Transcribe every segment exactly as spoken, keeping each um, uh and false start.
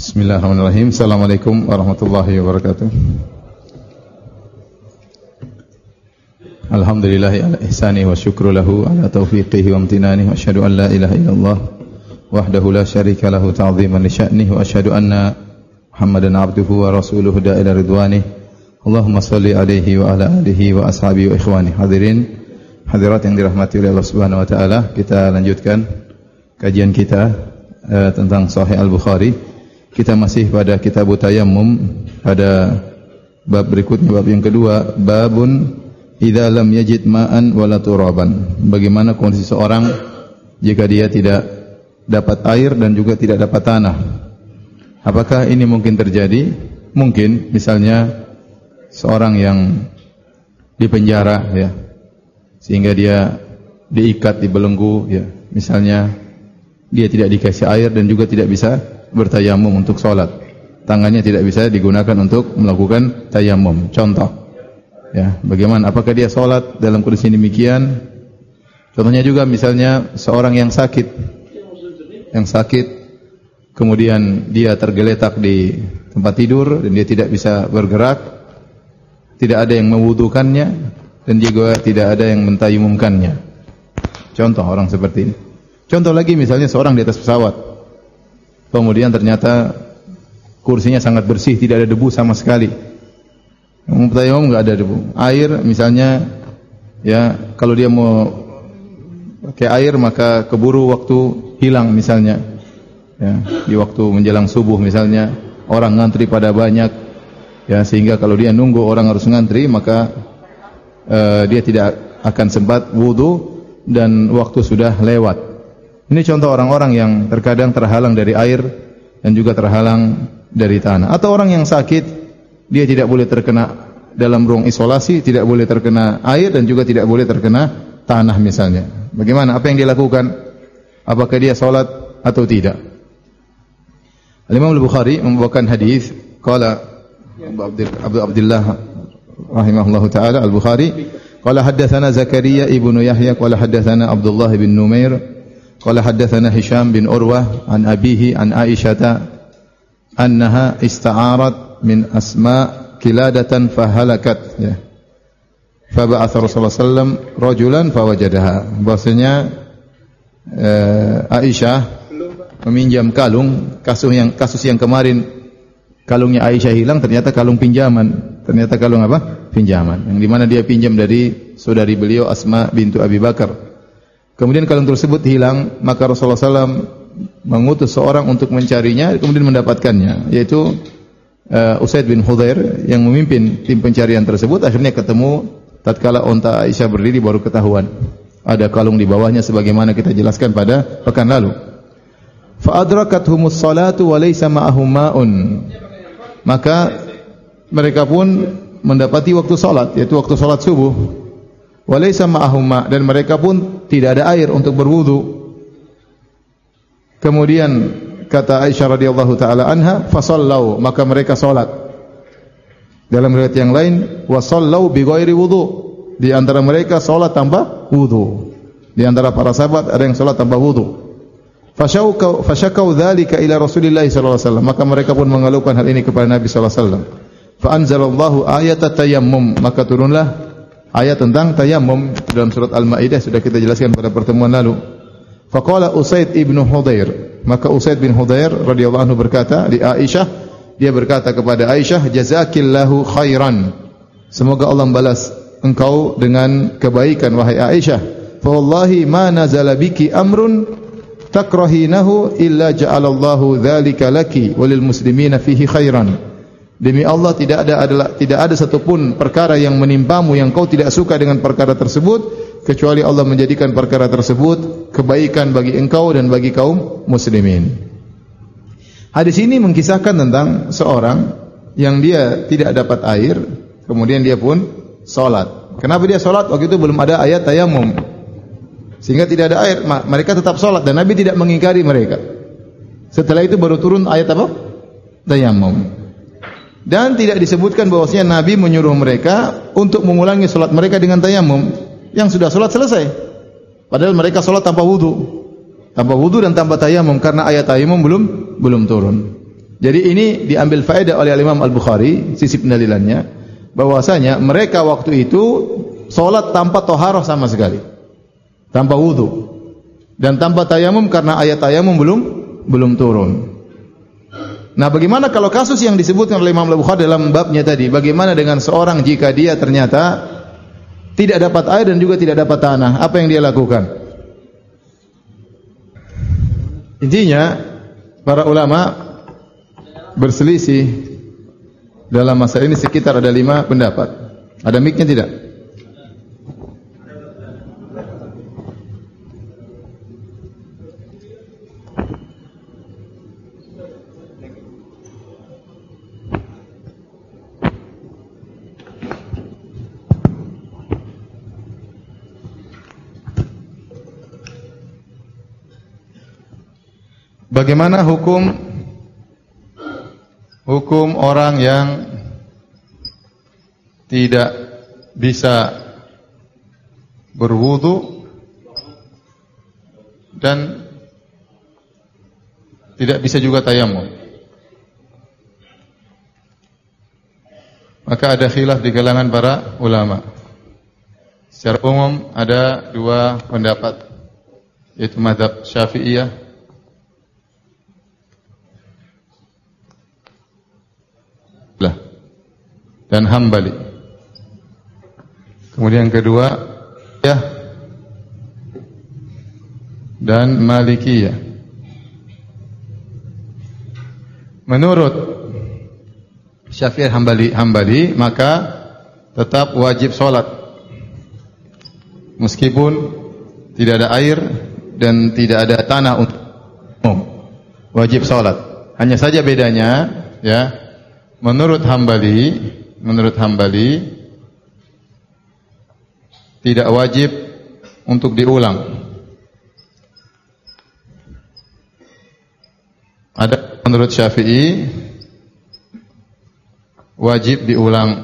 Bismillahirrahmanirrahim. Assalamualaikum warahmatullahi wabarakatuh. Alhamdulillahi ala ihsani wa syukru lahu ala taufiqihi wa amtinani wa asyhadu an la ilaha illallah wahdahu la syarika lahu ta'ziman li sya'nihi wa asyhadu anna Muhammadan abduhu wa rasuluhu da'ila ridwanih. Allahumma salli alaihi wa ala alihi wa ashabihi wa ikhwani. Hadirin hadirat yang dirahmati oleh Allah Subhanahu wa taala, kita lanjutkan kajian kita uh, tentang Sahih Al-Bukhari. Kita masih pada kitab tayammum, pada bab berikutnya, bab yang kedua, babun idza lam yajid ma'an wala turaban. Bagaimana kondisi seorang jika dia tidak dapat air dan juga tidak dapat tanah. Apakah ini mungkin terjadi? Mungkin, misalnya seorang yang dipenjara ya, sehingga dia diikat, dibelenggu ya. Misalnya dia tidak dikasih air dan juga tidak bisa bertayamum untuk sholat, tangannya tidak bisa digunakan untuk melakukan tayamum. Contoh, ya, bagaimana? Apakah dia sholat dalam kondisi demikian? Contohnya juga misalnya seorang yang sakit, yang sakit, kemudian dia tergeletak di tempat tidur dan dia tidak bisa bergerak, tidak ada yang mewudukannya dan juga tidak ada yang mentayamumkannya. Contoh orang seperti ini. Contoh lagi misalnya seorang di atas pesawat, kemudian ternyata kursinya sangat bersih, tidak ada debu sama sekali. Tayamum enggak ada debu. Air misalnya, ya, kalau dia mau pakai air maka keburu waktu hilang misalnya. Ya, di waktu menjelang subuh misalnya, orang ngantri pada banyak, ya, sehingga kalau dia nunggu orang harus ngantri maka uh, dia tidak akan sempat wudu dan waktu sudah lewat. Ini contoh orang-orang yang terkadang terhalang dari air dan juga terhalang dari tanah. Atau orang yang sakit, dia tidak boleh terkena dalam ruang isolasi, tidak boleh terkena air dan juga tidak boleh terkena tanah misalnya. Bagaimana? Apa yang dia lakukan? Apakah dia salat atau tidak? Al-Imam Al-Bukhari membawakan hadis, qala Abu Abdullah rahimahullahu taala Al-Bukhari, qala haddatsana Zakaria ibnu Yahya qala haddatsana Abdullah bin Numair qala haddatsana Hisham bin Urwah an abihi an Aisyah annaha ista'arat min Asma kiladatan fahalakat, ya. Fa ba'atha Rasulullah sallallahu alaihi wasallam rajulan fawajadaha. Bahasanya uh, Aisyah meminjam kalung, kasus yang kasus yang kemarin kalungnya Aisyah hilang, ternyata kalung pinjaman. Ternyata kalung apa? Pinjaman. Yang di mana dia pinjam dari saudari beliau Asma bintu Abi Bakar. Kemudian kalung tersebut hilang, maka Rasulullah sallallahu alaihi wasallam mengutus seorang untuk mencarinya, kemudian mendapatkannya, yaitu uh, Usaid bin Hudhair yang memimpin tim pencarian tersebut. Akhirnya ketemu tatkala unta Aisyah berdiri, baru ketahuan ada kalung di bawahnya sebagaimana kita jelaskan pada pekan lalu. Fa adrakathumus salatu wa laysa ma'ahum ma'un. Maka mereka pun mendapati waktu salat, yaitu waktu salat subuh. Wa laysa ma'ahum ma', dan mereka pun tidak ada air untuk berwudu. Kemudian kata Aisyah radhiyallahu taala anha, fa sallau, maka mereka salat. Dalam riwayat yang lain, wa sallau bi ghairi wudu, di antara mereka salat tanpa wudu. Di antara para sahabat ada yang salat tanpa wudu. Fashauka fashakau dzalika ila Rasulillah sallallahu alaihi wasallam, maka mereka pun mengeluhkan hal ini kepada Nabi sallallahu alaihi wasallam. Fa anzalallahu ayatat tayammum, maka turunlah ayat tentang tayammum dalam surat Al-Maidah, sudah kita jelaskan pada pertemuan lalu. Faqala Usaid ibnu Hudhair, maka Usaid bin Hudhair radhiyallahu anhu berkata di Aisyah, dia berkata kepada Aisyah, jazakillahu khairan, semoga Allah membalas engkau dengan kebaikan wahai Aisyah. Fa wallahi ma nazala biki amrun takrahinahu illa ja'alallahu dzalika laki walil muslimina fihi khairan. Demi Allah, tidak ada adalah tidak ada satupun perkara yang menimpamu yang kau tidak suka dengan perkara tersebut, kecuali Allah menjadikan perkara tersebut kebaikan bagi engkau dan bagi kaum muslimin. Hadis ini mengisahkan tentang seorang yang dia tidak dapat air, kemudian dia pun salat. Kenapa dia salat? Waktu itu belum ada ayat tayammum, sehingga tidak ada air, mereka tetap salat dan Nabi tidak mengingkari mereka. Setelah itu baru turun ayat apa? Tayammum. Dan tidak disebutkan bahwasanya Nabi menyuruh mereka untuk mengulangi salat mereka dengan tayammum yang sudah salat selesai. Padahal mereka salat tanpa wudu. Tanpa wudu dan tanpa tayammum karena ayat tayammum belum belum turun. Jadi ini diambil faedah oleh Imam Al-Bukhari, sisi pendalilannya, bahwasanya mereka waktu itu salat tanpa taharah sama sekali. Tanpa wudu. Dan tanpa tayamum karena ayat tayamum belum belum turun. Nah, bagaimana kalau kasus yang disebutkan oleh Imam Al-Bukhari dalam babnya tadi? Bagaimana dengan seorang jika dia ternyata tidak dapat air dan juga tidak dapat tanah? Apa yang dia lakukan? Intinya, para ulama berselisih dalam masalah ini sekitar ada lima pendapat. Ada mic-nya tidak? Bagaimana hukum hukum orang yang tidak bisa berwudu dan tidak bisa juga tayamum? Maka ada khilaf di kalangan para ulama. Secara umum ada dua pendapat, yaitu mazhab Syafi'iyah dan Hambali. Kemudian yang kedua, ya, dan Malikiyah. Menurut Syafi'i Hambali, Hambali maka tetap wajib sholat meskipun tidak ada air dan tidak ada tanah untuk wajib sholat. Hanya saja bedanya, ya, menurut Hambali Menurut Hambali tidak wajib untuk diulang. Ada menurut Syafi'i wajib diulang.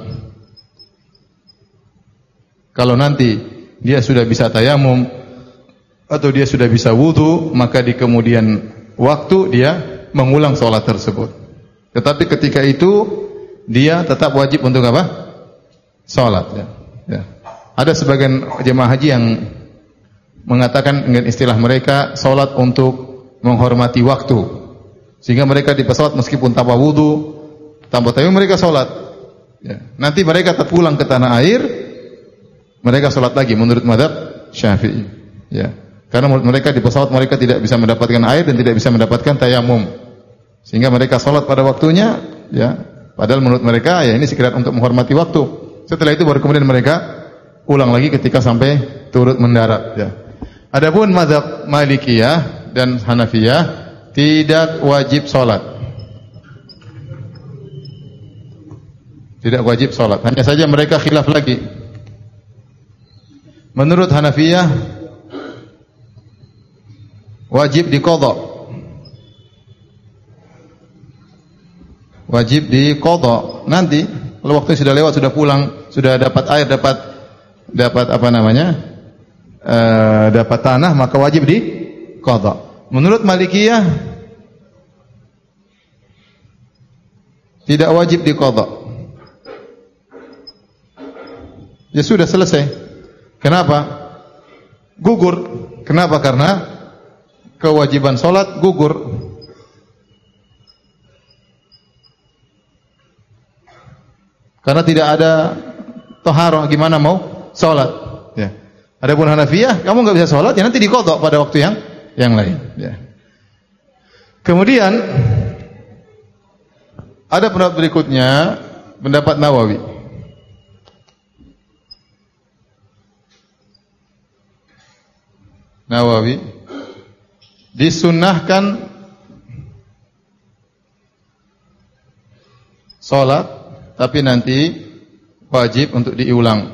Kalau nanti dia sudah bisa tayamum atau dia sudah bisa wudu, maka di kemudian waktu dia mengulang sholat tersebut. Tetapi ketika itu dia tetap wajib untuk apa? Salat, ya. Ya. Ada sebagian jemaah haji yang mengatakan dengan istilah mereka salat untuk menghormati waktu. Sehingga mereka di pesawat meskipun tanpa wudu, tanpa tayamum mereka salat. Ya. Nanti mereka terpulang ke tanah air, mereka salat lagi menurut mazhab Syafi'i. Ya. Karena menurut mereka di pesawat mereka tidak bisa mendapatkan air dan tidak bisa mendapatkan tayamum. Sehingga mereka salat pada waktunya, ya. Padahal menurut mereka ya ini sekedar untuk menghormati waktu. Setelah itu baru kemudian mereka ulang lagi ketika sampai turut mendarat. Ya. Adapun mazhab Malikiyah dan Hanafiyah tidak wajib sholat. Tidak wajib sholat. Hanya saja mereka khilaf lagi. Menurut Hanafiyah wajib diqadha. Wajib diqadha. Nanti kalau waktu sudah lewat, sudah pulang, sudah dapat air, dapat dapat apa namanya? E, dapat tanah, maka wajib diqadha. Menurut Malikiyah tidak wajib diqadha. Ya sudah selesai. Kenapa? Gugur. Kenapa? Karena kewajiban salat gugur. Karena tidak ada taharah, gimana mau sholat? Ya. Adapun Hanafiyah, kamu nggak bisa sholat, ya nanti diqadha pada waktu yang yang lain. Ya. Kemudian ada pendapat berikutnya, pendapat Nawawi. Nawawi disunnahkan sholat, tapi nanti wajib untuk diulang.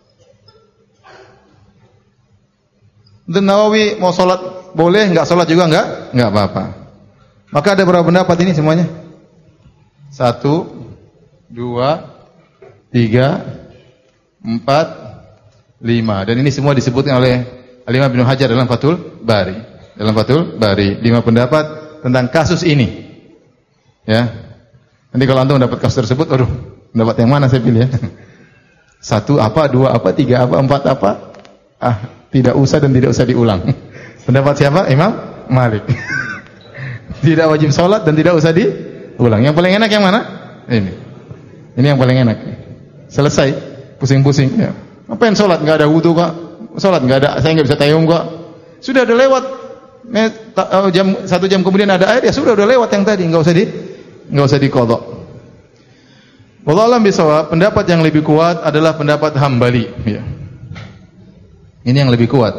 Dan Nawawi mau sholat boleh, enggak sholat juga enggak? Enggak apa-apa. Maka ada berapa pendapat ini semuanya? Satu, dua, tiga, empat, lima. Dan ini semua disebutkan oleh Al-Imam Ibnu Hajar dalam Fathul Bari. Dalam Fathul Bari, lima pendapat tentang kasus ini. Ya. Nanti kalau antum dapat kasus tersebut, aduh, dapat yang mana saya pilih ya? Satu apa, dua apa, tiga apa, empat apa? Ah, tidak usah dan tidak usah diulang. Pendapat siapa? Imam Malik. Tidak wajib sholat dan tidak usah diulang. Yang paling enak yang mana? Ini. Ini yang paling enak. Selesai. Pusing-pusing. Ya. Ngapain sholat? Nggak ada wudu kok. Sholat nggak ada. Saya nggak bisa tayamum kok. Sudah ada lewat. Jam satu jam kemudian ada air ya sudah udah lewat yang tadi. Nggak usah di, nggak usah diqadha. Wallahu a'lam bishawab. Pendapat yang lebih kuat adalah pendapat Hambali. Ya. Ini yang lebih kuat.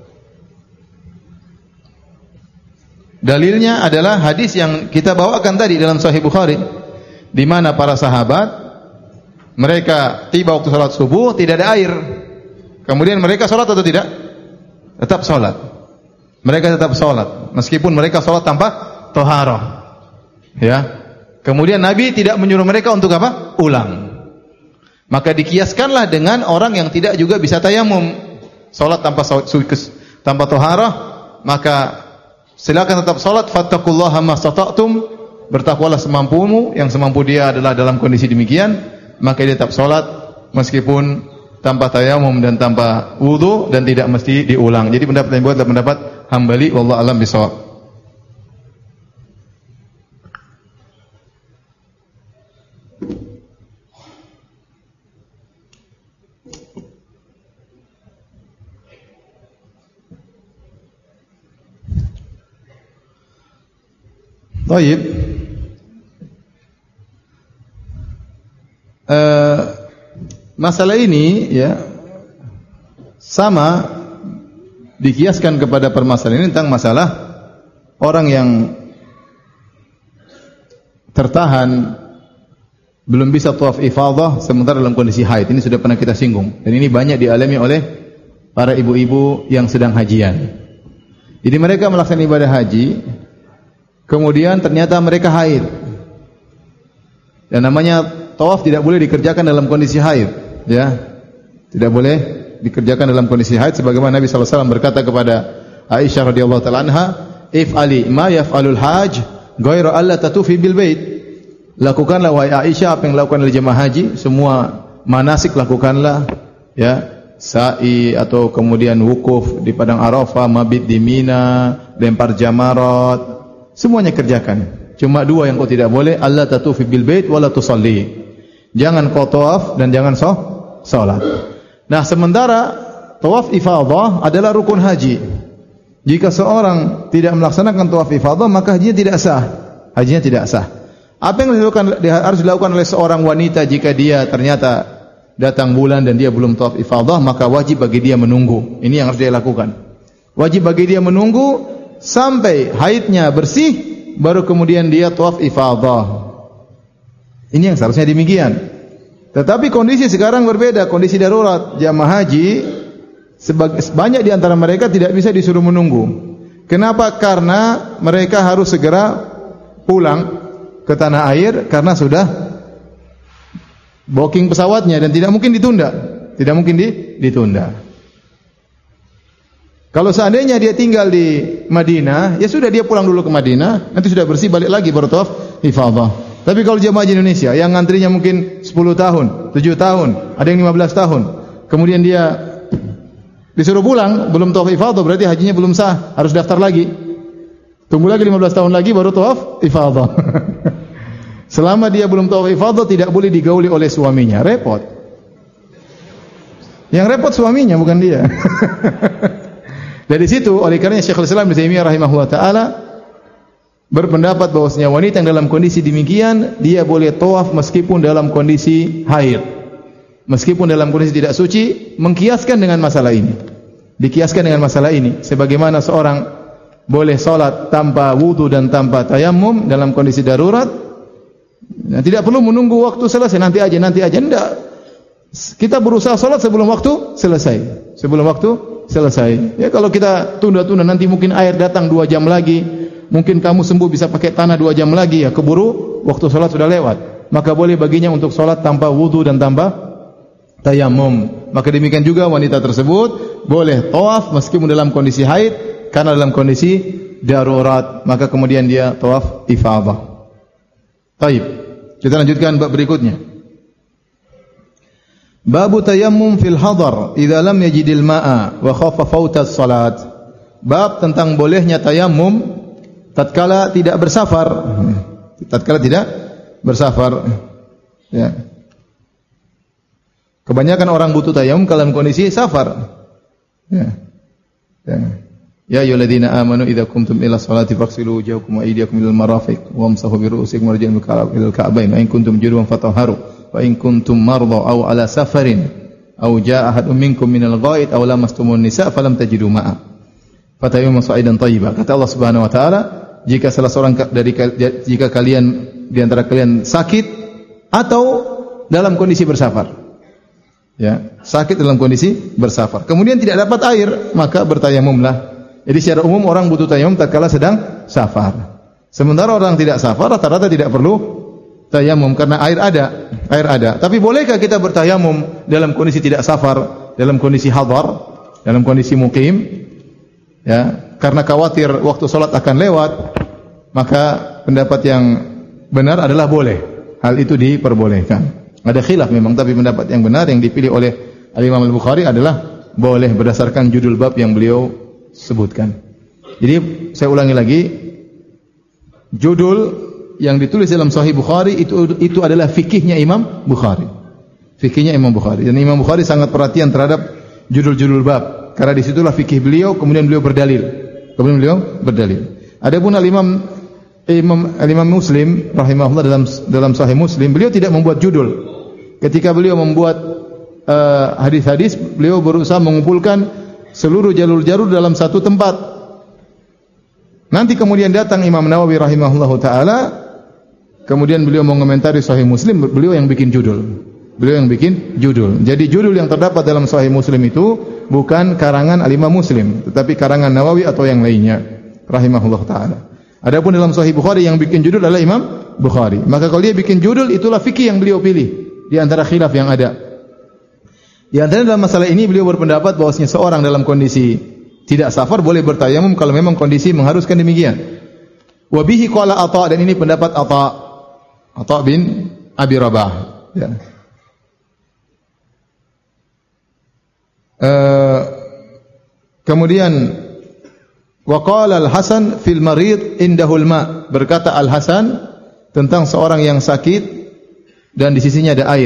Dalilnya adalah hadis yang kita bawakan tadi dalam Sahih Bukhari, di mana para sahabat mereka tiba waktu salat subuh tidak ada air. Kemudian mereka salat atau tidak? Tetap salat. Mereka tetap salat meskipun mereka salat tanpa thaharah. Ya. Kemudian Nabi tidak menyuruh mereka untuk apa? Ulang. Maka dikiaskanlah dengan orang yang tidak juga bisa tayamum, salat tanpa tanpa thaharah, maka silakan tetap salat, fattaqullaha mastata'tum, bertakwalah semampumu, yang semampu dia adalah dalam kondisi demikian, maka dia tetap salat meskipun tanpa tayamum dan tanpa wudu dan tidak mesti diulang. Jadi pendapat yang buat adalah pendapat Hambali, wallahu a'lam bishawab. Baik. Uh, masalah ini ya sama dikiaskan kepada permasalahan ini tentang masalah orang yang tertahan belum bisa tawaf ifadah sementara dalam kondisi haid. Ini sudah pernah kita singgung dan ini banyak dialami oleh para ibu-ibu yang sedang hajian. Jadi mereka melaksanakan ibadah haji, kemudian ternyata mereka haid. Dan namanya tawaf tidak boleh dikerjakan dalam kondisi haid, ya. Tidak boleh dikerjakan dalam kondisi haid sebagaimana Nabi sallallahu alaihi wasallam berkata kepada Aisyah radhiyallahu taala anha, "If'ali ma yaf'alul hajj ghairu alla tatufi bil bait." Lakukanlah wahai Aisyah apa yang dilakukan oleh jemaah haji, semua manasik lakukanlah, ya. Sa'i atau kemudian wukuf di padang Arafah, mabit di Mina, lempar jamarat, semuanya kerjakan. Cuma dua yang kau tidak boleh, alla tatufi bil bait wala tusalli. Jangan kau tawaf dan jangan so salat. Nah, sementara tawaf ifadah adalah rukun haji. Jika seorang tidak melaksanakan tawaf ifadah, maka hajinya tidak sah. Hajinya tidak sah. Apa yang dilakukan, harus dilakukan oleh seorang wanita jika dia ternyata datang bulan dan dia belum tawaf ifadah, maka wajib bagi dia menunggu. Ini yang harus dia lakukan. Wajib bagi dia menunggu sampai haidnya bersih, baru kemudian dia tawaf ifadah. Ini yang seharusnya demikian. Tetapi kondisi sekarang berbeda, kondisi darurat. Jamaah haji banyak di antara mereka tidak bisa disuruh menunggu. Kenapa? Karena mereka harus segera pulang ke tanah air karena sudah booking pesawatnya dan tidak mungkin ditunda. Tidak mungkin ditunda. Kalau seandainya dia tinggal di Madinah, ya sudah dia pulang dulu ke Madinah, nanti sudah bersih balik lagi baru tawaf ifadah. Tapi kalau jemaah haji Indonesia yang ngantrinya mungkin sepuluh tahun, tujuh tahun, ada yang lima belas tahun, kemudian dia disuruh pulang belum tawaf ifadah, berarti hajinya belum sah, harus daftar lagi. Tunggu lagi lima belas tahun lagi baru tawaf ifadah. Selama dia belum tawaf ifadah tidak boleh digauli oleh suaminya, repot. Yang repot suaminya bukan dia. Dari situ oleh karenanya Syekhul Islam Ibnu Taimiyah rahimahullah taala berpendapat bahwasanya wanita yang dalam kondisi demikian dia boleh tawaf meskipun dalam kondisi haid. Meskipun dalam kondisi tidak suci, mengkiaskan dengan masalah ini. Dikiaskan dengan masalah ini sebagaimana seorang boleh salat tanpa wudu dan tanpa tayamum dalam kondisi darurat. Nah, tidak perlu menunggu waktu selesai, nanti aja, nanti aja, enggak. Kita berusaha salat sebelum waktu selesai. Sebelum waktu selesai. Ya kalau kita tunda-tunda nanti mungkin air datang dua jam lagi, mungkin kamu sembuh bisa pakai tanah dua jam lagi, ya keburu waktu salat sudah lewat. Maka boleh baginya untuk salat tanpa wudu dan tanpa tayamum. Maka demikian juga wanita tersebut boleh tawaf meskipun dalam kondisi haid karena dalam kondisi darurat, maka kemudian dia tawaf ifadah. Baik. Kita lanjutkan bab berikutnya. Babu tayammum fil hadar idza lam yajidil ma'a wa khafa fautas salat. Bab tentang bolehnya tayammum tatkala tidak bersafar. Tatkala tidak bersafar. Ya. Kebanyakan orang butuh tayammum dalam kondisi safar. Ya. Ya. Ya ayyuhalladzina amanu idza qumtum ila sholati faghsilu wujuhakum wa aydiyakum ilal marafiq wamsahu bi ru'usikum warjulakum ilal ka'bayn wa in kuntum junuban fatahharu wa in kuntum marda aw ala safarin aw jaa ahadun minkum minal ghaid aw lamastumun nisa falam tajidu ma'a fatayammamu sa'idan thayyiban. Kata Allah Subhanahu wa taala, jika salah seorang dari jika kalian di antara kalian sakit atau dalam kondisi bersafar, ya, sakit dalam kondisi bersafar, kemudian tidak dapat air, maka bertayamumlah. Jadi secara umum orang butuh tayamum tatkala sedang safar. Sementara orang tidak safar rata-rata tidak perlu tayamum karena air ada, air ada. Tapi bolehkah kita bertayamum dalam kondisi tidak safar, dalam kondisi hadar, dalam kondisi muqim? Ya, karena khawatir waktu salat akan lewat, maka pendapat yang benar adalah boleh. Hal itu diperbolehkan. Ada khilaf memang, tapi pendapat yang benar yang dipilih oleh Al-Imam Al-Bukhari adalah boleh berdasarkan judul bab yang beliau sebutkan. Jadi saya ulangi lagi, judul yang ditulis dalam Sahih Bukhari itu itu adalah fikihnya Imam Bukhari. Fikihnya Imam Bukhari. Dan Imam Bukhari sangat perhatian terhadap judul-judul bab. Karena disitulah fikih beliau, kemudian beliau berdalil. Kemudian beliau berdalil. Adapun al-Imam Imam al-Imam Muslim rahimahullah dalam dalam Sahih Muslim, beliau tidak membuat judul. Ketika beliau membuat uh, hadis-hadis, beliau berusaha mengumpulkan seluruh jalur-jalur dalam satu tempat. Nanti kemudian datang Imam Nawawi rahimahullahu taala, kemudian beliau mengomentari Sahih Muslim, beliau yang bikin judul. Beliau yang bikin judul. Jadi judul yang terdapat dalam Sahih Muslim itu bukan karangan Al-Imam Muslim, tetapi karangan Nawawi atau yang lainnya rahimahullah taala. Adapun dalam Sahih Bukhari yang bikin judul adalah Imam Bukhari. Maka kalau dia bikin judul, itulah fikih yang beliau pilih di antara khilaf yang ada. Di antara dalam masalah ini beliau berpendapat bahwasanya seorang dalam kondisi tidak safar boleh bertayamum kalau memang kondisi mengharuskan demikian. Wa bihi qala Atha, dan ini pendapat Atha. Atha bin Abi Rabah. Ya. Uh, kemudian waqala Al-Hasan fil marid indahul ma, berkata Al-Hasan tentang seorang yang sakit dan di sisinya ada air.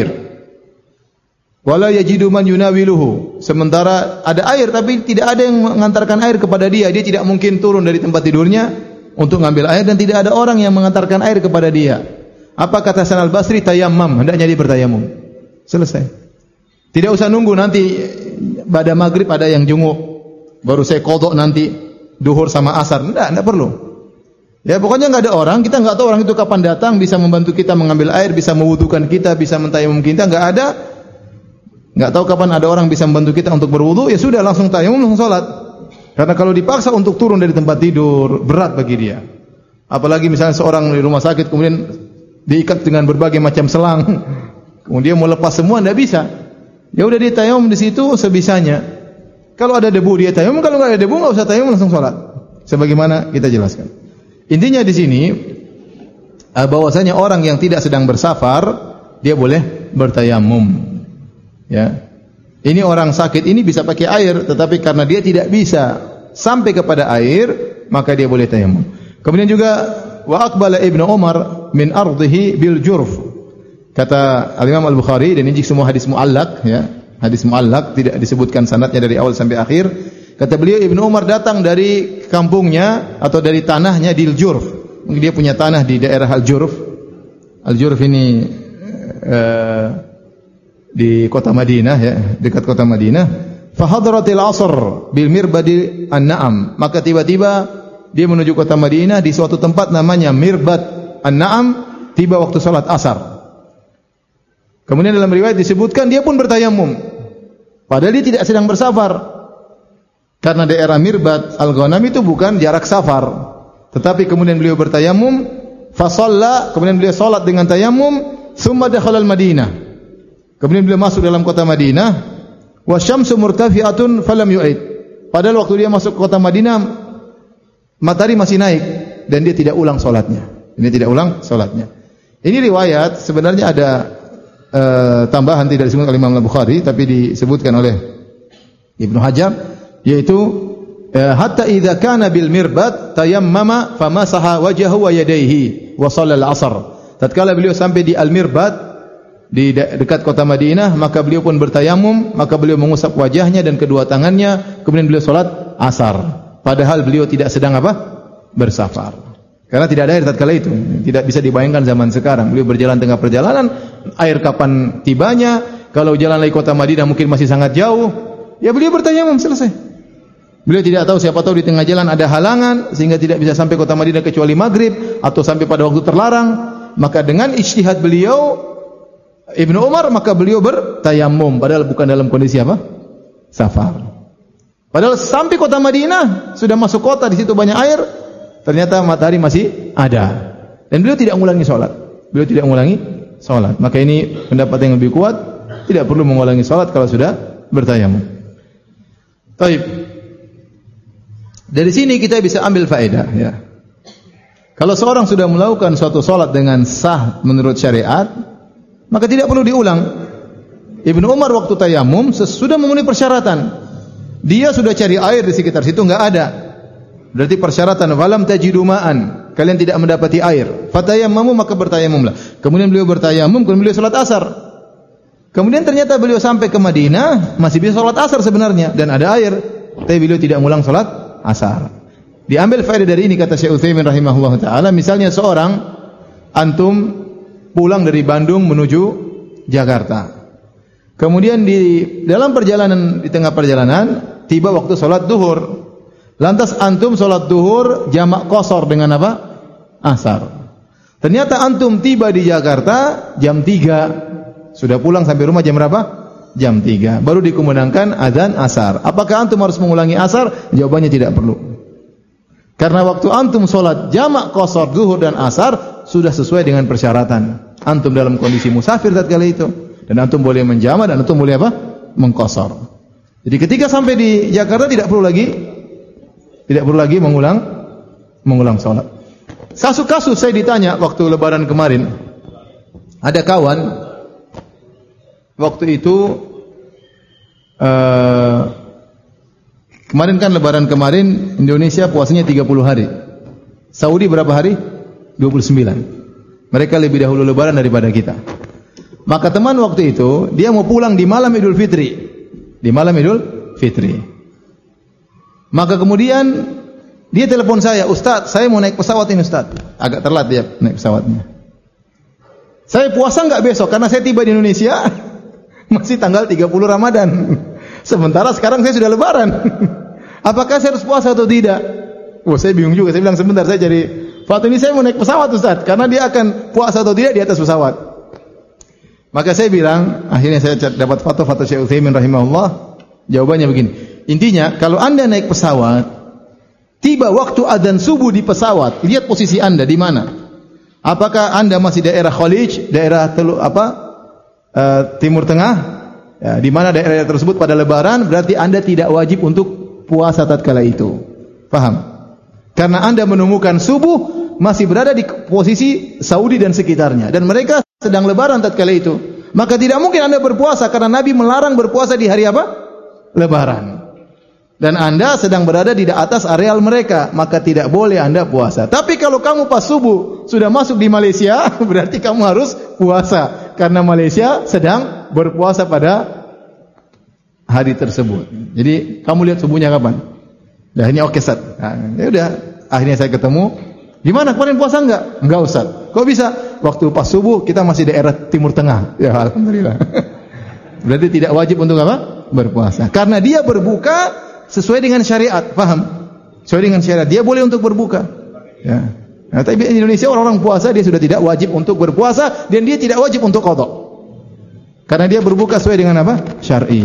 Wala yajidu man yunawiluhu, sementara ada air tapi tidak ada yang mengantarkan air kepada dia, dia tidak mungkin turun dari tempat tidurnya untuk mengambil air dan tidak ada orang yang mengantarkan air kepada dia. Apa kata Hasan Al-Basri? Tayammam, hendaknya dia bertayamum. Selesai. Tidak usah nunggu nanti pada maghrib ada yang junguk, baru saya qadha nanti duhur sama asar. Tidak, tidak perlu. Ya pokoknya enggak ada orang, kita enggak tahu orang itu kapan datang, bisa membantu kita mengambil air, bisa mewudukan kita, bisa mentayamum kita, enggak ada. Enggak tahu kapan ada orang bisa membantu kita untuk berwudu, ya sudah langsung tayamum, langsung salat. Karena kalau dipaksa untuk turun dari tempat tidur, berat bagi dia. Apalagi misalnya seorang di rumah sakit kemudian diikat dengan berbagai macam selang. Kemudian mau lepas semua enggak bisa. Ya udah dia tayamum di situ sebisanya. Kalau ada debu dia tayamum, kalau enggak ada debu enggak usah tayamum, langsung salat. Sebagaimana kita jelaskan. Intinya di sini bahwasanya orang yang tidak sedang bersafar dia boleh bertayamum. Ya. Ini orang sakit ini bisa pakai air, tetapi karena dia tidak bisa sampai kepada air, maka dia boleh tayamum. Kemudian juga wa aqbala Ibnu Umar min ardhihi bil jurf. Kata Al-Imam Al-Bukhari, dan ini semua hadis muallaq, ya. Hadis muallaq, tidak disebutkan sanadnya dari awal sampai akhir. Kata beliau, Ibnu Umar datang dari kampungnya atau dari tanahnya di Al-Jurf. Dia punya tanah di daerah Al-Jurf. Al-Jurf ini uh, di kota Madinah, ya, dekat kota Madinah. Fa hadratil 'asr bil mirbadi an-na'am. Maka tiba-tiba dia menuju kota Madinah di suatu tempat namanya Mirbad an-Na'am, tiba waktu salat asar. Kemudian dalam riwayat disebutkan dia pun bertayamum. Padahal dia tidak sedang bersafar. Karena daerah Mirbad Al-Ghanam itu bukan jarak safar. Tetapi kemudian beliau bertayamum, fa shalla, kemudian beliau salat dengan tayamum, tsumma dakhala al-Madinah. Kemudian beliau masuk dalam kota Madinah, wa syamsu murtafi'atun falam yu'id. Padahal waktu dia masuk ke kota Madinah matahari masih naik dan dia tidak ulang salatnya. Ini tidak ulang salatnya. Ini riwayat sebenarnya ada uh, tambahan tidak disebut oleh Imam Al-Bukhari tapi disebutkan oleh Ibnu Hajar, yaitu uh, hatta idza kana bil mirbad tayammama famasaha wajhahu wa yadayhi wa shalla al-'asr. Tatkala beliau sampai di al-mirbad di dekat kota Madinah, maka beliau pun bertayamum, maka beliau mengusap wajahnya dan kedua tangannya, kemudian beliau salat asar. Padahal beliau tidak sedang apa? Bersafar. Karena tidak ada air tatkala itu. Tidak bisa dibayangkan zaman sekarang. Beliau berjalan tengah perjalanan, air kapan tibanya? Kalau jalan dari kota Madinah mungkin masih sangat jauh. Ya beliau bertayamum, selesai. Beliau tidak tahu, siapa tahu di tengah jalan ada halangan sehingga tidak bisa sampai kota Madinah kecuali maghrib atau sampai pada waktu terlarang. Maka dengan ijtihad beliau Ibnu Umar, maka beliau bertayamum padahal bukan dalam kondisi apa? Safar. Padahal sampai kota Madinah, sudah masuk kota, di situ banyak air, ternyata matahari masih ada. Dan beliau tidak mengulangi salat. Beliau tidak mengulangi salat. Maka ini pendapat yang lebih kuat, tidak perlu mengulangi salat kalau sudah bertayamum. Baik. Dari sini kita bisa ambil faedah, ya. Kalau seorang sudah melakukan suatu salat dengan sah menurut syariat, maka tidak perlu diulang. Ibnu Umar waktu tayamum sudah memenuhi persyaratan. Dia sudah cari air di sekitar situ, enggak ada. Berarti persyaratan walam tajidu ma'an, kalian tidak mendapati air. Fatayammamu, maka bertayamumlah. Kemudian beliau bertayamum, kemudian beliau salat asar. Kemudian ternyata beliau sampai ke Madinah masih bisa salat asar sebenarnya dan ada air, tapi beliau tidak mengulang salat asar. Diambil faedah dari ini, kata Syekh Utsaimin rahimahullah taala, misalnya seorang antum pulang dari Bandung menuju Jakarta. Kemudian di dalam perjalanan, di tengah perjalanan tiba waktu salat duhur. Lantas antum salat duhur jamak qashar dengan apa? Asar. Ternyata antum tiba di Jakarta jam tiga. Sudah pulang sampai rumah jam berapa? Jam tiga. Baru dikumandangkan azan asar. Apakah antum harus mengulangi asar? Jawabannya tidak perlu. Karena waktu antum salat jamak qashar duhur dan asar sudah sesuai dengan persyaratan. Antum dalam kondisi musafir tatkala itu, dan antum boleh menjamak dan antum boleh apa? Mengqashar. Jadi ketika sampai di Jakarta tidak perlu lagi tidak perlu lagi mengulang mengulang salat. Kasus-kasus saya ditanya waktu lebaran kemarin. Ada kawan waktu itu uh, kemarin kan lebaran kemarin Indonesia puasanya tiga puluh hari. Saudi berapa hari? dua puluh sembilan. Mereka lebih dahulu lebaran daripada kita. Maka teman waktu itu, dia mau pulang di malam Idul Fitri. Di malam Idul Fitri. Maka kemudian, dia telepon saya, Ustaz, saya mau naik pesawat ini Ustaz. Agak telat dia naik pesawatnya. Saya puasa enggak besok? Karena saya tiba di Indonesia, masih tanggal tiga puluh Ramadan. Sementara sekarang saya sudah lebaran. Apakah saya harus puasa atau tidak? Oh, saya bingung juga. Saya bilang sebentar, saya jadi waktu ini saya mau naik pesawat Ustaz, karena dia akan puasa atau tidak di atas pesawat. Maka saya bilang, akhirnya saya dapat fatwa-fatwa Syekh Utsaimin rahimahullah. Jawabannya begini. Intinya, kalau Anda naik pesawat, tiba waktu adzan subuh di pesawat, lihat posisi Anda di mana. Apakah Anda masih daerah Khalij, daerah telu, apa? Uh, Timur Tengah? Ya, di mana daerah tersebut pada lebaran, berarti Anda tidak wajib untuk puasa tatkala itu. Paham? Karena Anda menemukan subuh masih berada di posisi Saudi dan sekitarnya, dan mereka sedang lebaran tatkala itu. Maka tidak mungkin Anda berpuasa karena Nabi melarang berpuasa di hari apa? Lebaran. Dan Anda sedang berada di atas areal mereka, maka tidak boleh Anda puasa. Tapi kalau kamu pas subuh sudah masuk di Malaysia, berarti kamu harus puasa karena Malaysia sedang berpuasa pada hari tersebut. Jadi kamu lihat subuhnya kapan? Dah ini oke Ustaz. Nah, ya udah, akhirnya saya ketemu. Gimana kemarin puasa enggak? Enggak Ustaz. Kok bisa? Waktu pas subuh kita masih daerah Timur Tengah. Ya alhamdulillah. Berarti tidak wajib untuk apa? Berpuasa. Karena dia berbuka sesuai dengan syariat, paham? Sesuai dengan syariat, dia boleh untuk berbuka. Ya. Nah, tapi di Indonesia orang-orang puasa dia sudah tidak wajib untuk berpuasa dan dia tidak wajib untuk qada. Karena dia berbuka sesuai dengan apa? Syar'i.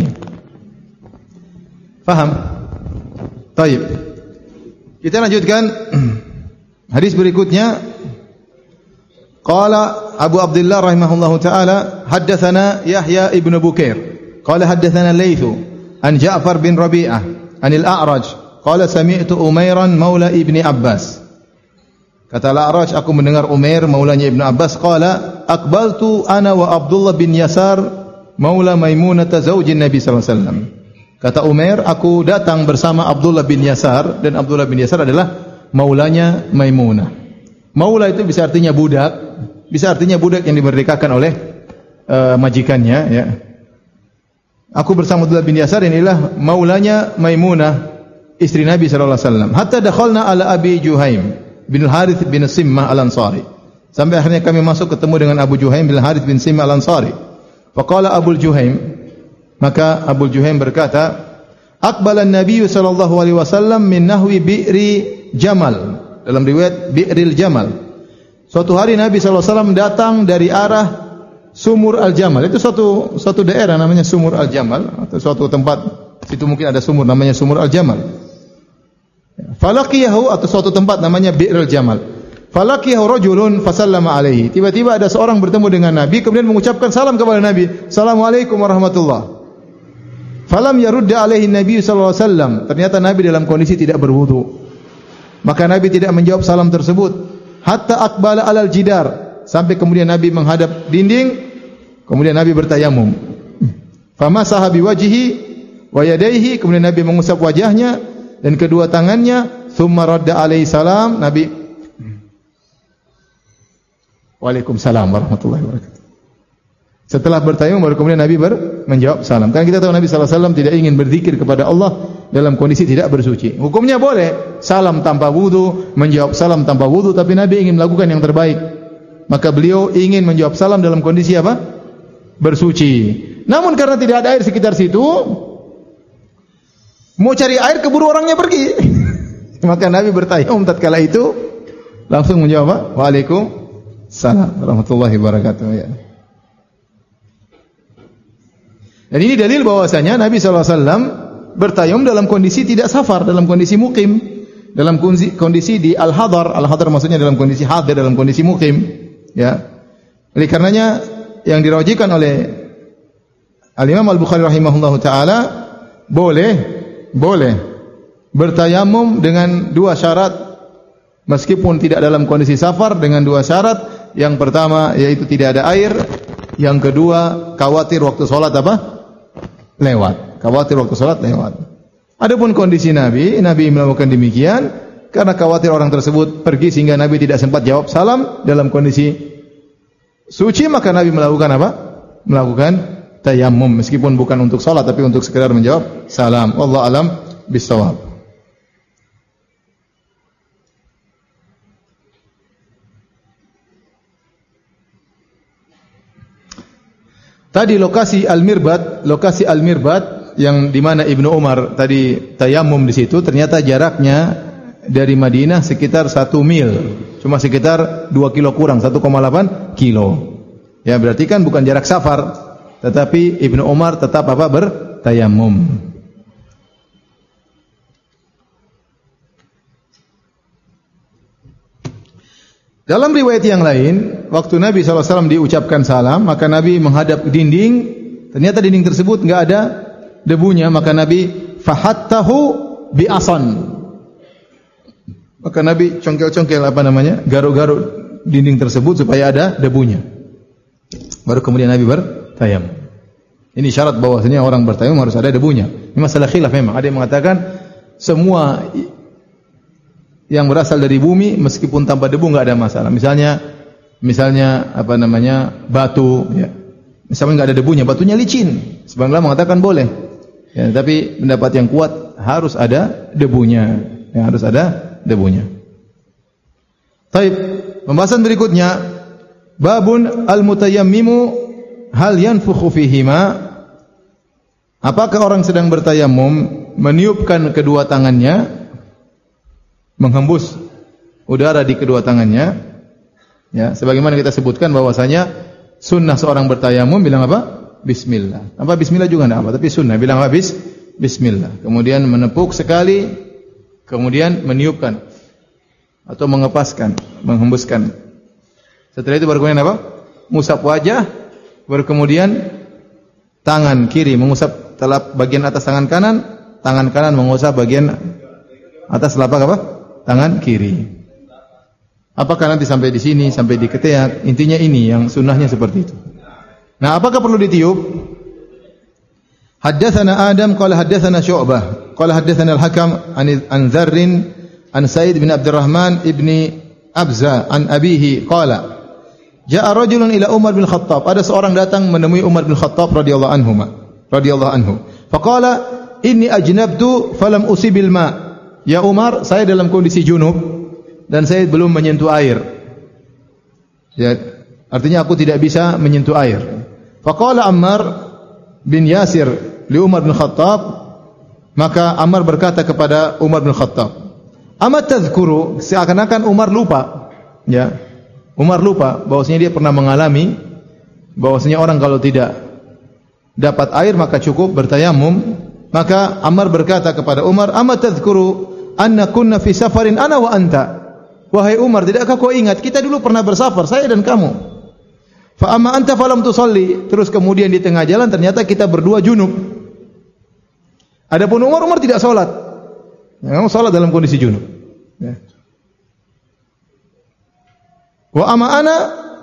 Paham? Baik. Kita lanjutkan hadis berikutnya. Qala Abu Abdullah rahimahullahu taala, haddatsana Yahya ibn Bukair. Qala haddatsana Laitsu an Ja'far bin Rabi'ah an al-A'raj qala sami'tu Umairan maula ibni Abbas. Kata Al-A'raj, aku mendengar Umair maulanya Ibnu Abbas qala aqbaltu ana wa Abdullah bin Yasar maula Maimunah zaujin Nabi sallallahu alaihi wasallam. Kata Umair, aku datang bersama Abdullah bin Yasar, dan Abdullah bin Yasar adalah maulanya Maimunah. Maula itu bisa artinya budak, bisa artinya budak yang dimerdekakan oleh uh, majikannya, ya. Aku bersama Abdullah bin Yasar, inilah maulanya Maimunah, istri Nabi sallallahu alaihi wasallam. Hatta dakhalna ala Abi Juhaim bin Harith bin Simmah Al-Ansari. Sampai akhirnya kami masuk ketemu dengan Abu Juhaim bin Harith bin Simmah Al-Ansari. Faqala Abu Juhaim, maka Abu Juhaim berkata, aqbala an-nabiy sallallahu alaihi wasallam min nahwi bi'ri Jamal. Dalam riwayat Bi'ril Jamal. Suatu hari Nabi sallallahu alaihi wasallam datang dari arah Sumur Al-Jamal. Itu suatu suatu daerah namanya Sumur Al-Jamal, atau suatu tempat situ mungkin ada sumur namanya Sumur Al-Jamal. Falaqiyahu, atau suatu tempat namanya Bi'ril Jamal. Falaqiyahu rajulun fasallama alaihi. Tiba-tiba ada seorang bertemu dengan Nabi kemudian mengucapkan salam kepada Nabi. Assalamualaikum warahmatullah. Falam yarudda alaihi Nabi sallallahu alaihi wasallam. Ternyata Nabi dalam kondisi tidak berwudu. Maka Nabi tidak menjawab salam tersebut. Hatta aqbala alal jidar. Sampai kemudian Nabi menghadap dinding. Kemudian Nabi bertayamum. Famasaha biwajhihi wa yadayhi. Kemudian Nabi mengusap wajahnya dan kedua tangannya. Thumma radda alaihi salam. Nabi, Waalaikumsalam warahmatullahi wabarakatuh. Setelah bertayamum baru kemudian Nabi ber, menjawab salam. Karena kita tahu Nabi sallallahu alaihi wasallam tidak ingin berzikir kepada Allah dalam kondisi tidak bersuci. Hukumnya boleh salam tanpa wudu, menjawab salam tanpa wudu, tapi Nabi ingin melakukan yang terbaik. Maka beliau ingin menjawab salam dalam kondisi apa? Bersuci. Namun karena tidak ada air sekitar situ, mau cari air keburu orangnya pergi. Maka Nabi bertayamum tatkala itu langsung menjawab apa? Waalaikumsalam warahmatullahi wabarakatuh, ya. Dan ini dalil bahwasanya Nabi sallallahu alaihi wasallam bertayamum dalam kondisi tidak safar, dalam kondisi mukim, dalam kondisi, kondisi di al-hadar. Al-hadar maksudnya dalam kondisi hadir, dalam kondisi mukim, ya. Oleh karenanya yang dirajikan oleh Al-Imam Al-Bukhari rahimahullahu taala, boleh boleh bertayamum dengan dua syarat meskipun tidak dalam kondisi safar, dengan dua syarat. Yang pertama yaitu tidak ada air, yang kedua khawatir waktu salat apa? Lewat. Khawatir waktu salat lewat. Adapun kondisi Nabi, Nabi melakukan demikian karena khawatir orang tersebut pergi sehingga Nabi tidak sempat jawab salam dalam kondisi suci, maka Nabi melakukan apa? Melakukan tayammum meskipun bukan untuk salat tapi untuk sekedar menjawab salam. Wallahu alam bisawab. Tadi lokasi Al-Mirbat, lokasi Al-Mirbat yang di mana Ibnu Umar tadi tayamum di situ, ternyata jaraknya dari Madinah sekitar satu mil, cuma sekitar dua kilo kurang, satu koma delapan kilo. Ya, berarti kan bukan jarak safar, tetapi Ibnu Umar tetap apa? Bertayamum. Dalam riwayat yang lain, waktu Nabi sallallahu alaihi wasallam diucapkan salam, maka Nabi menghadap dinding. Ternyata dinding tersebut enggak ada debunya, maka Nabi fahattahu bi'asan. Maka Nabi congkel-congkel apa namanya? Garuk-garuk dinding tersebut supaya ada debunya. Baru kemudian Nabi bertayamum. Ini syarat bahwasanya orang bertayamum harus ada debunya. Ini masalah khilaf memang. Ada yang mengatakan semua yang berasal dari bumi meskipun tanpa debu enggak ada masalah. Misalnya misalnya apa namanya? Batu, ya. Misalnya enggak ada debunya, batunya licin. Sebagian ulama mengatakan boleh. Ya, tapi pendapat yang kuat harus ada debunya. Ya, harus ada debunya. Baik, pembahasan berikutnya babun al-mutayammimu hal yanfukhu fihima. Apakah orang sedang bertayamum meniupkan kedua tangannya, menghembus udara di kedua tangannya? Ya, sebagaimana kita sebutkan bahwasanya sunnah seorang bertayamum bilang apa? Bismillah. Apa bismillah juga enggak apa, tapi sunnah bilang apa? Bis, bismillah. Kemudian menepuk sekali, kemudian meniupkan atau mengepaskan, menghembuskan. Setelah itu baru kemudian apa? Mengusap wajah, baru kemudian tangan kiri mengusap telap bagian atas tangan kanan, tangan kanan mengusap bagian atas telapak apa? Tangan kiri. Apakah nanti sampai di sini, sampai di ketiak? Intinya ini yang sunnahnya seperti itu. Nah, apakah perlu ditiup? Haddatsana Adam qala haddatsana Syu'bah qala haddatsana Al-Hakam an an Dzarr an Sa'id bin Abdurrahman ibni Abza an abihi qala Ja'a rajulun ila Umar bin Khattab. Ada seorang datang menemui Umar bin Khattab radhiyallahu anhu, radhiyallahu anhu. Faqala inni ajnabtu falam usibil ma. Ya Umar, saya dalam kondisi junub dan saya belum menyentuh air. Ya, artinya aku tidak bisa menyentuh air. Faqala Ammar bin Yasir li Umar bin Khattab, maka Ammar berkata kepada Umar bin Khattab, "Amat tadhkuru?" Seakan-akan Umar lupa. Ya. Umar lupa bahwasanya dia pernah mengalami bahwasanya orang kalau tidak dapat air maka cukup bertayamum. Maka Ammar berkata kepada Umar, "Amat tadhkuru anna kunna fi safarin ana wa anta?" Wahai Umar, tidakkah kau ingat kita dulu pernah bersafar, saya dan kamu? Fa amma anta falam tusalli. Terus kemudian di tengah jalan ternyata kita berdua junub. Adapun Umar, Umar tidak salat. Memang salat dalam kondisi junub. Ya. Wa amma ana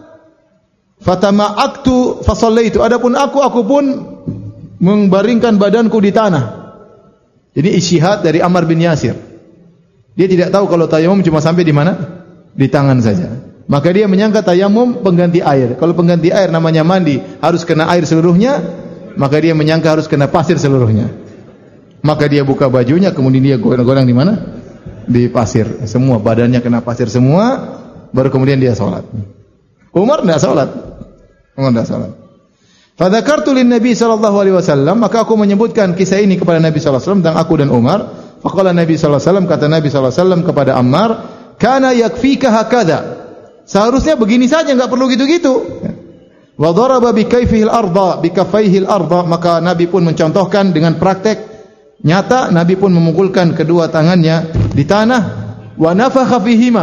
fatama'aktu fa shallaitu. Adapun aku, aku pun membaringkan badanku di tanah. Jadi ijtihad dari Ammar bin Yasir. Dia tidak tahu kalau tayamum cuma sampai di mana? Di tangan saja. Maka dia menyangka tayamum pengganti air. Kalau pengganti air namanya mandi, harus kena air seluruhnya, maka dia menyangka harus kena pasir seluruhnya. Maka dia buka bajunya, kemudian dia goreng-goreng di mana? Di pasir. Semua badannya kena pasir semua, baru kemudian dia salat. Umar tidak salat. Umar tidak salat. Fadzakartu lin Nabi sallallahu alaihi wasallam, maka aku menyebutkan kisah ini kepada Nabi sallallahu alaihi wasallam tentang aku dan Umar. Faqala Nabi sallallahu alaihi wasallam, kata Nabi sallallahu alaihi wasallam kepada Ammar, "Kana yakfika hakadha." Seharusnya begini saja, enggak perlu gitu-gitu. Wa daraba bi kayfihi al-ardha, bi kaffaihi al-ardha, maka Nabi pun mencontohkan dengan praktek nyata. Nabi pun memukulkan kedua tangannya di tanah. Wa nafakha fihima.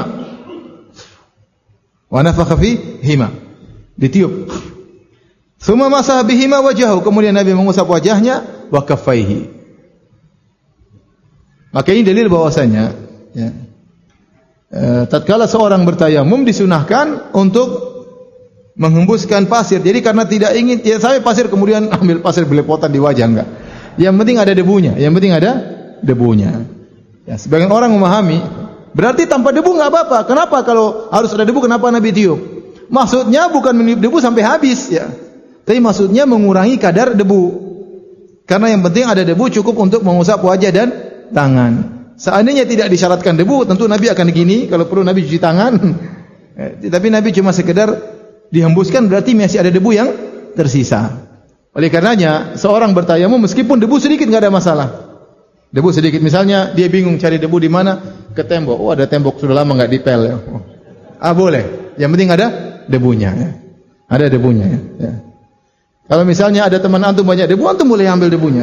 Wa nafakha fihima. Ditiup. Tsumma masaha bihima wajahu, kemudian Nabi mengusap wajahnya wa kaffaihi. Maka ini dalil bahwasanya ya, e, tatkala seorang bertayamum disunahkan untuk menghembuskan pasir. Jadi karena tidak ingin ya, saya pasir kemudian ambil pasir belepotan di wajah, enggak. Yang penting ada debunya, yang penting ada debunya. Ya, sebagian orang memahami berarti tanpa debu enggak apa-apa. Kenapa kalau harus ada debu, kenapa Nabi tiup? Maksudnya bukan meniup debu sampai habis ya. Tapi maksudnya mengurangi kadar debu. Karena yang penting ada debu cukup untuk mengusap wajah dan tangan. Seandainya tidak disyaratkan debu, tentu Nabi akan begini. Kalau perlu Nabi cuci tangan. Eh, tapi Nabi cuma sekedar dihembuskan, berarti masih ada debu yang tersisa. Oleh karenanya, seorang bertayamum meskipun debu sedikit enggak ada masalah. Debu sedikit, misalnya dia bingung cari debu di mana, ke tembok. Oh, ada tembok sudah lama enggak dipel ya. Oh. Ah, boleh. Yang penting ada debunya ya. Ada debunya ya. Ya. Kalau misalnya ada teman antum banyak debu, antum boleh ambil debunya.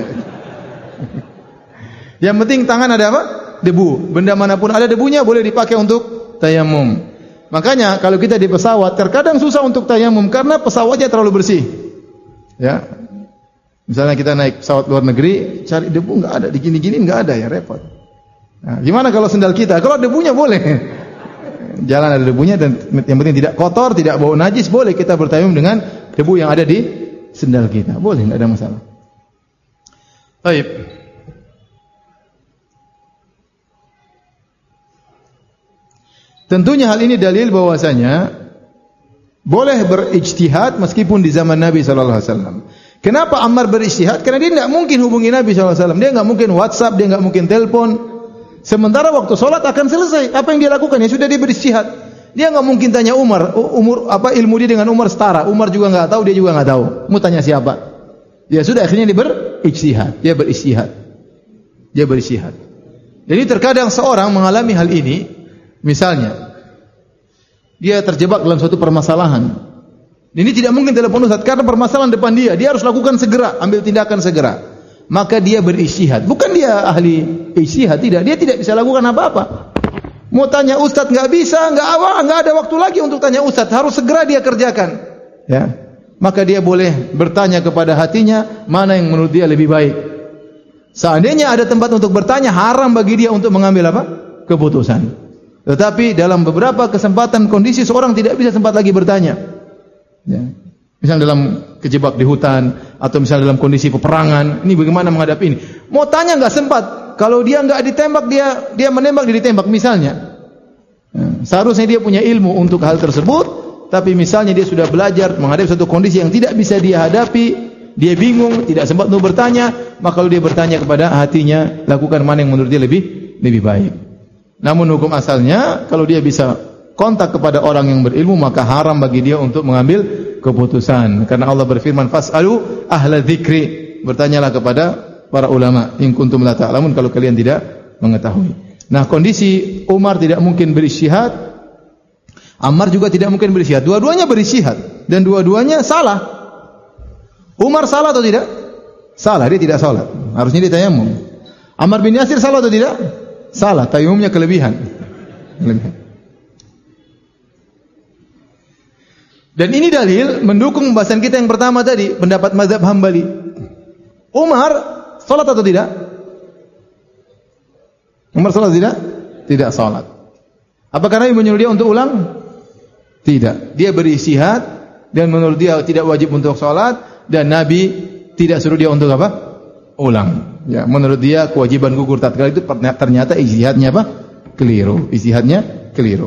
Yang penting tangan ada apa? Debu. Benda manapun ada debunya boleh dipakai untuk tayamum. Makanya kalau kita di pesawat terkadang susah untuk tayamum karena pesawatnya terlalu bersih. Ya. Misalnya kita naik pesawat luar negeri, cari debu enggak ada, di gini-gini enggak ada ya, repot. Nah, gimana kalau sendal kita? Kalau debunya boleh. Jalan ada debunya dan yang penting tidak kotor, tidak bau najis, boleh kita bertayamum dengan debu yang ada di sendal kita. Boleh, enggak ada masalah. Baik. Tentunya hal ini dalil bahwasanya boleh berijtihad meskipun di zaman Nabi sallallahu alaihi wasallam. Kenapa Ammar berijtihad? Karena dia tidak mungkin hubungi Nabi sallallahu alaihi wasallam. Dia enggak mungkin WhatsApp, dia enggak mungkin telepon. Sementara waktu salat akan selesai. Apa yang dia lakukan? Ya sudah, dia berijtihad. Dia enggak mungkin tanya Umar, umur apa ilmu dia dengan Umar setara. Umar juga enggak tahu, dia juga enggak tahu. Mau tanya siapa? Ya sudah, akhirnya dia berijtihad. Dia berijtihad. Dia berijtihad. Jadi terkadang seorang mengalami hal ini. Misalnya, dia terjebak dalam suatu permasalahan. Ini tidak mungkin telepon Ustaz karena permasalahan depan dia. Dia harus lakukan segera, ambil tindakan segera. Maka dia berijtihad. Bukan dia ahli ijtihad, tidak. Dia tidak bisa lakukan apa-apa. Mau tanya Ustaz enggak bisa, enggak awal, enggak ada waktu lagi untuk tanya Ustaz. Harus segera dia kerjakan. Ya. Maka dia boleh bertanya kepada hatinya mana yang menurut dia lebih baik. Seandainya ada tempat untuk bertanya, haram bagi dia untuk mengambil apa? Keputusan. Tetapi dalam beberapa kesempatan kondisi seorang tidak bisa sempat lagi bertanya. Ya. Misal dalam kejebak di hutan atau misal dalam kondisi peperangan, ini bagaimana menghadapi ini? Mau tanya nggak sempat. Kalau dia nggak ditembak, dia dia menembak, dia ditembak misalnya. Ya. Seharusnya dia punya ilmu untuk hal tersebut, tapi misalnya dia sudah belajar menghadapi suatu kondisi yang tidak bisa dia hadapi, dia bingung, tidak sempat untuk bertanya, maka kalau dia bertanya kepada hatinya, lakukan mana yang menurut dia lebih lebih baik. Namun hukum asalnya, kalau dia bisa kontak kepada orang yang berilmu, maka haram bagi dia untuk mengambil keputusan. Karena Allah berfirman, "Fas'alu ahla dzikri." Bertanyalah kepada para ulama, in kuntum la ta'lamun, kalau kalian tidak mengetahui. Nah, kondisi Umar tidak mungkin berijtihad, Ammar juga tidak mungkin berijtihad. Dua-duanya berijtihad dan dua-duanya salah. Umar salah atau tidak? Salah, dia tidak salat. Harusnya dia tayammum. Ammar bin Yasir salah atau tidak? Salah, tayammumnya kelebihan. Kelebihan. Dan ini dalil mendukung pembahasan kita yang pertama tadi, pendapat mazhab Hambali. Umar salat atau tidak? Umar salat tidak? Tidak salat. Apakah Nabi menyuruh dia untuk ulang? Tidak. Dia berijtihad dan menurut dia tidak wajib untuk salat dan Nabi tidak suruh dia untuk apa? Ulang. Ya, menurut dia kewajiban gugur tatkala itu ternyata ijtihadnya apa? Keliru. Ijtihadnya keliru.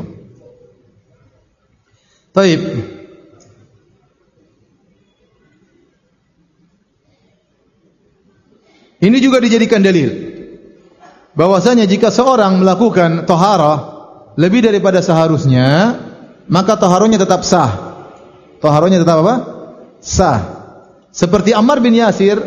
Baik. Ini juga dijadikan dalil bahwasanya jika seorang melakukan taharah lebih daripada seharusnya, maka taharahnya tetap sah. Taharahnya tetap apa? Sah. Seperti Ammar bin Yasir,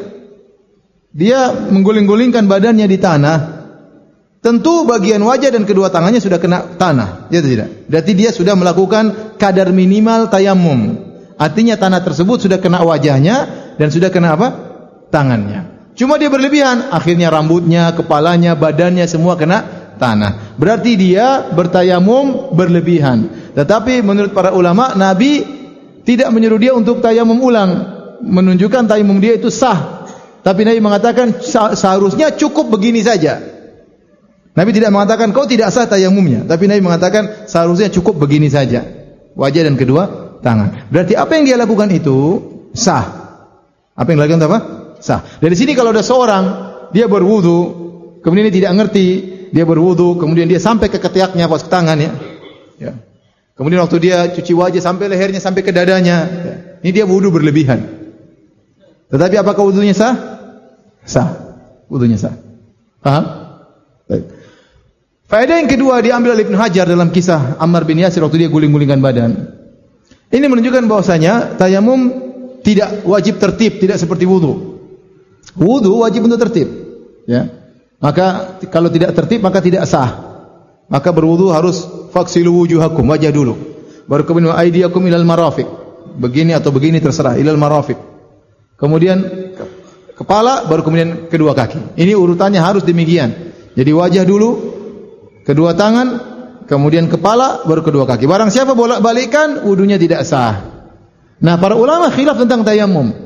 dia mengguling-gulingkan badannya di tanah. Tentu bagian wajah dan kedua tangannya sudah kena tanah, ya tidak? Berarti dia sudah melakukan kadar minimal tayammum. Artinya tanah tersebut sudah kena wajahnya dan sudah kena apa? Tangannya. Cuma dia berlebihan, akhirnya rambutnya, kepalanya, badannya semua kena tanah. Berarti dia bertayamum berlebihan. Tetapi menurut para ulama, Nabi tidak menyuruh dia untuk tayamum ulang, menunjukkan tayamum dia itu sah. Tapi Nabi mengatakan seharusnya cukup begini saja. Nabi tidak mengatakan kau tidak sah tayamumnya, tapi Nabi mengatakan seharusnya cukup begini saja. Wajah dan kedua tangan. Berarti apa yang dia lakukan itu sah. Apa yang dia lakukan itu apa? Sah. Dari sini kalau ada seorang dia berwudu, kemudian dia tidak ngerti, dia berwudu, kemudian dia sampai ke ketiaknya pas ke tangan ya. Ya. Kemudian waktu dia cuci wajah sampai lehernya sampai ke dadanya. Ya. Ini dia wudu berlebihan. Tetapi apakah wudunya sah? Sah. Wudunya sah. Paham? Baik. Faedah yang kedua diambil oleh Ibnu Hajar dalam kisah Ammar bin Yasir waktu dia guling-gulingkan badan. Ini menunjukkan bahwasanya tayamum tidak wajib tertib, tidak seperti wudu. Wudu wajib untuk tertib, ya. Maka kalau tidak tertib maka tidak sah. Maka berwudu harus faksilu wujuhakum, wajah dulu. Baru kemudian aidiakum ilal marafiq. Begini atau begini terserah, ilal marafiq. Kemudian kepala, baru kemudian kedua kaki. Ini urutannya harus demikian. Jadi wajah dulu, kedua tangan, kemudian kepala, baru kedua kaki. Barang siapa bolak-balikan, wudunya tidak sah. Nah, para ulama khilaf tentang tayamum.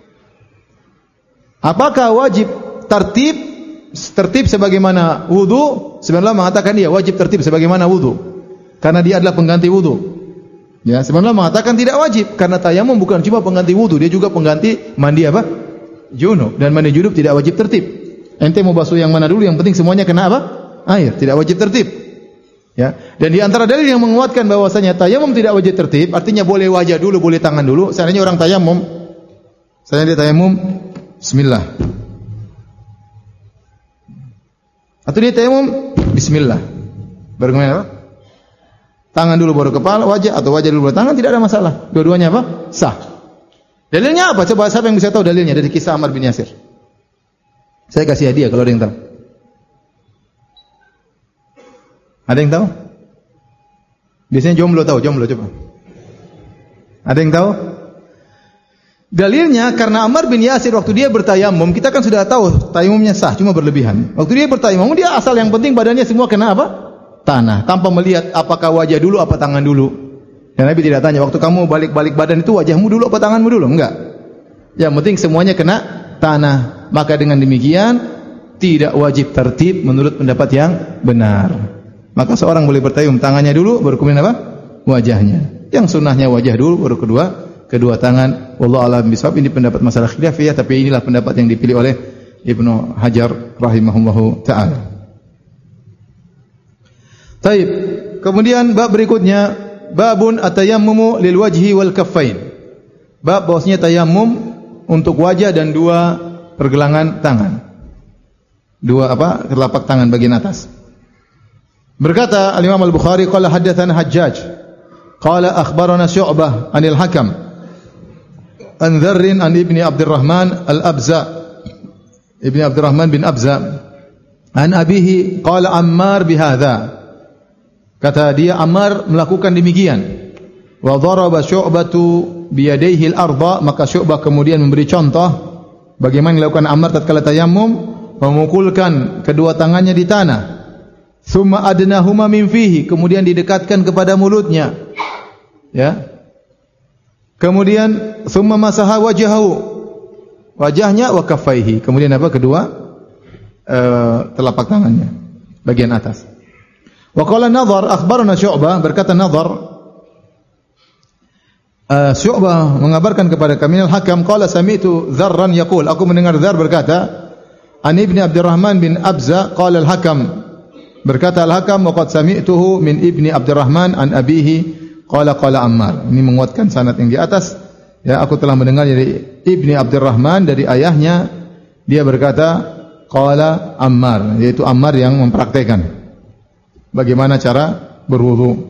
Apakah wajib tertib tertib sebagaimana wudu? Sebenarnya mengatakan dia wajib tertib sebagaimana wudu karena dia adalah pengganti wudu. Ya, sebenarnya mengatakan tidak wajib karena tayamum bukan cuma pengganti wudu, dia juga pengganti mandi apa? Junub, dan mandi junub tidak wajib tertib. Ente mau basuh yang mana dulu? Yang penting semuanya kena apa? Air, tidak wajib tertib. Ya, dan di antara dalil yang menguatkan bahwasanya tayamum tidak wajib tertib, artinya boleh wajah dulu, boleh tangan dulu. Seandainya orang tayamum, saya dia tayamum bismillah. Atau dia tayamum bismillah. Baru kemudian apa? Tangan dulu baru kepala, wajah, atau wajah dulu baru tangan, tidak ada masalah. Dua-duanya apa? Sah. Dalilnya apa? Coba siapa yang bisa tahu dalilnya dari kisah Ammar bin Yasir? Saya kasih hadiah kalau ada yang tahu. Ada yang tahu? Biasanya jomblo tahu, jomblo coba. Ada yang tahu? Dalilnya karena Ammar bin Yasir waktu dia bertayamum, kita kan sudah tahu tayamumnya sah, cuma berlebihan. Waktu dia bertayamum, dia asal yang penting badannya semua kena apa? Tanah, tanpa melihat apakah wajah dulu apa tangan dulu. Dan Nabi tidak tanya, waktu kamu balik-balik badan itu wajahmu dulu apa tanganmu dulu? Enggak. Yang penting semuanya kena tanah. Maka dengan demikian tidak wajib tertib menurut pendapat yang benar. Maka seorang boleh bertayamum tangannya dulu baru kemudian apa? Wajahnya. Yang sunnahnya wajah dulu baru kedua kedua tangan. Wallahu a'lam bishawab. Ini pendapat masalah khilafiyah, tapi inilah pendapat yang dipilih oleh Ibnu Hajar rahimahullahu taala. Taib. Kemudian bab berikutnya, babun atayammumu lil wajhi wal kaffain. Bab bahwasanya tayammum untuk wajah dan dua pergelangan tangan. Dua apa? Telapak tangan bagian atas. Berkata Al-Imam Al-Bukhari, qala haddatsana Hajjaj, qala akhbarana Syu'bah 'anil Hakam an Dzarr an Ibni Abdurrahman Al-Abza, Ibni Abdurrahman bin Abza, an abihi qala Ammar bihadza. Kata dia, Ammar melakukan demikian. Wa daraba Syu'batu biyadayhi al-ardha, maka Syu'bah kemudian memberi contoh bagaimana dilakukan Ammar tatkala tayammum, memukulkan kedua tangannya di tanah. Tsumma adnahuma min fihi, kemudian didekatkan kepada mulutnya. Ya. Kemudian tsumma masaha wajahu, wajahnya wa kaffaihi. Kemudian apa? Kedua uh, telapak tangannya bagian atas. Wa qala Nadhar akhbarana Syu'bah, berkata Nadhar, uh, Syu'bah mengabarkan kepada kami Al-Hakam qala sami'tu Dzarran yaqul, aku mendengar Dzar berkata, an Ibni Abdurrahman bin Abza qala Al-Hakam, berkata Al-Hakam wa qad sami'tuhu min Ibni Abdurrahman an abihi qala qala Ammar. Ini menguatkan sanad yang di atas. Ya, aku telah mendengar dari Ibni Abdurrahman dari ayahnya, dia berkata qala Ammar, yaitu Ammar yang mempraktikkan bagaimana cara berwudu.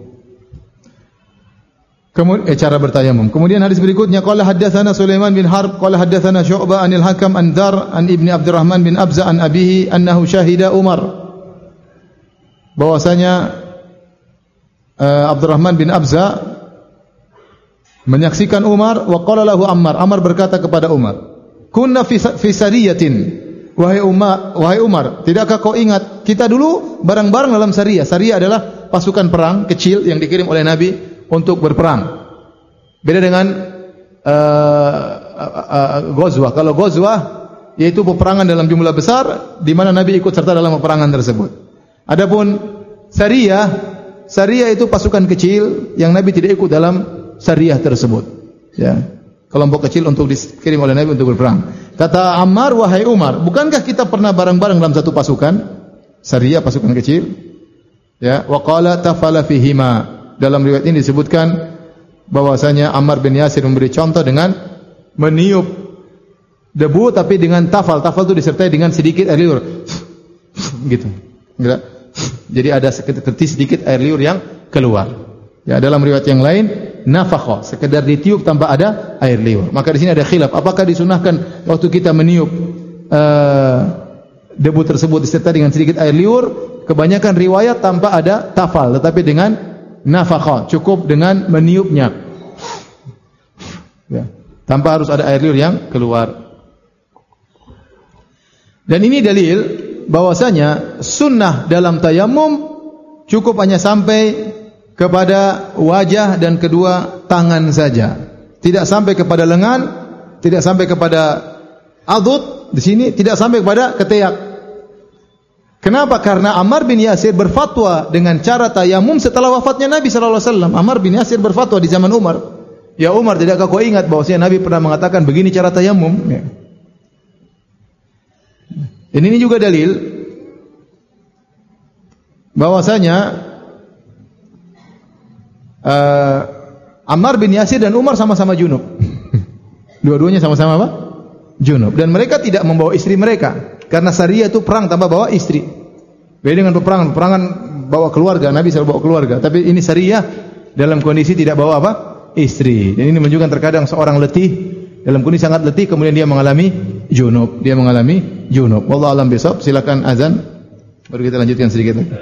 Kemudian eh, cara bertayamum. Kemudian hadis berikutnya qala haddatsana Sulaiman bin Harb qala haddatsana Syu'bah anil Hakam an Dzar an Ibni Abdurrahman bin Abza an abihi annahu syahida Umar. Bahwasanya uh, Abdurrahman bin Abza menyaksikan Umar, wa qala lahu Ammar, Ammar berkata kepada Umar, kunna fi, fi sariyatin, wahai Umar, wahai Umar, tidakkah kau ingat kita dulu bareng-bareng dalam sariyah. Sariyah adalah pasukan perang kecil yang dikirim oleh Nabi untuk berperang. Beda dengan uh, uh, uh, Ghazwah. Kalau Ghazwah yaitu peperangan dalam jumlah besar di mana Nabi ikut serta dalam peperangan tersebut. Adapun sariyah, sariyah itu pasukan kecil yang Nabi tidak ikut dalam sariyah tersebut. Ya, kelompok kecil untuk dikirim oleh Nabi untuk berperang. Kata Ammar, wahai Umar, bukankah kita pernah bareng-bareng dalam satu pasukan? Sariyah pasukan kecil. Ya, wa qala tafala fihima. Dalam riwayat ini disebutkan bahwasanya Ammar bin Yasir memberi contoh dengan meniup debu tapi dengan tafal. Tafal itu disertai dengan sedikit air liur. Gitu. Jadi ada sedikit, sedikit air liur yang keluar. Ya, dalam riwayat yang lain nafakha, sekedar ditiup tanpa ada air liur. Maka di sini ada khilaf, apakah disunahkan waktu kita meniup uh, debu tersebut disertai dengan sedikit air liur? Kebanyakan riwayat tanpa ada tafal, tetapi dengan nafakha, cukup dengan meniupnya. Ya, tanpa harus ada air liur yang keluar. Dan ini dalil bahwasanya sunnah dalam tayammum cukup hanya sampai kepada wajah dan kedua tangan saja. Tidak sampai kepada lengan, tidak sampai kepada adud, di sini tidak sampai kepada ketiak. Kenapa? Karena Ammar bin Yasir berfatwa dengan cara tayamum setelah wafatnya Nabi sallallahu alaihi wasallam. Ammar bin Yasir berfatwa di zaman Umar. Ya Umar, tidakkah kau ingat bahwasanya Nabi pernah mengatakan begini cara tayamum? Ya. Dan ini juga dalil bahwasanya uh, Ammar bin Yasir dan Umar sama-sama junub. Dua-duanya sama-sama apa? Junub. Dan mereka tidak membawa istri mereka. Karena sariyah itu perang tanpa bawa istri. Beda dengan peperangan. Peperangan bawa keluarga. Nabi selalu bawa keluarga. Tapi ini sariyah dalam kondisi tidak bawa apa? Istri. Dan ini menunjukkan terkadang seorang letih. Dalam kondisi sangat letih, kemudian dia mengalami junub. Dia mengalami junub. Wallahu a'lam bishawab. Silakan azan. Baru kita lanjutkan sedikit lagi.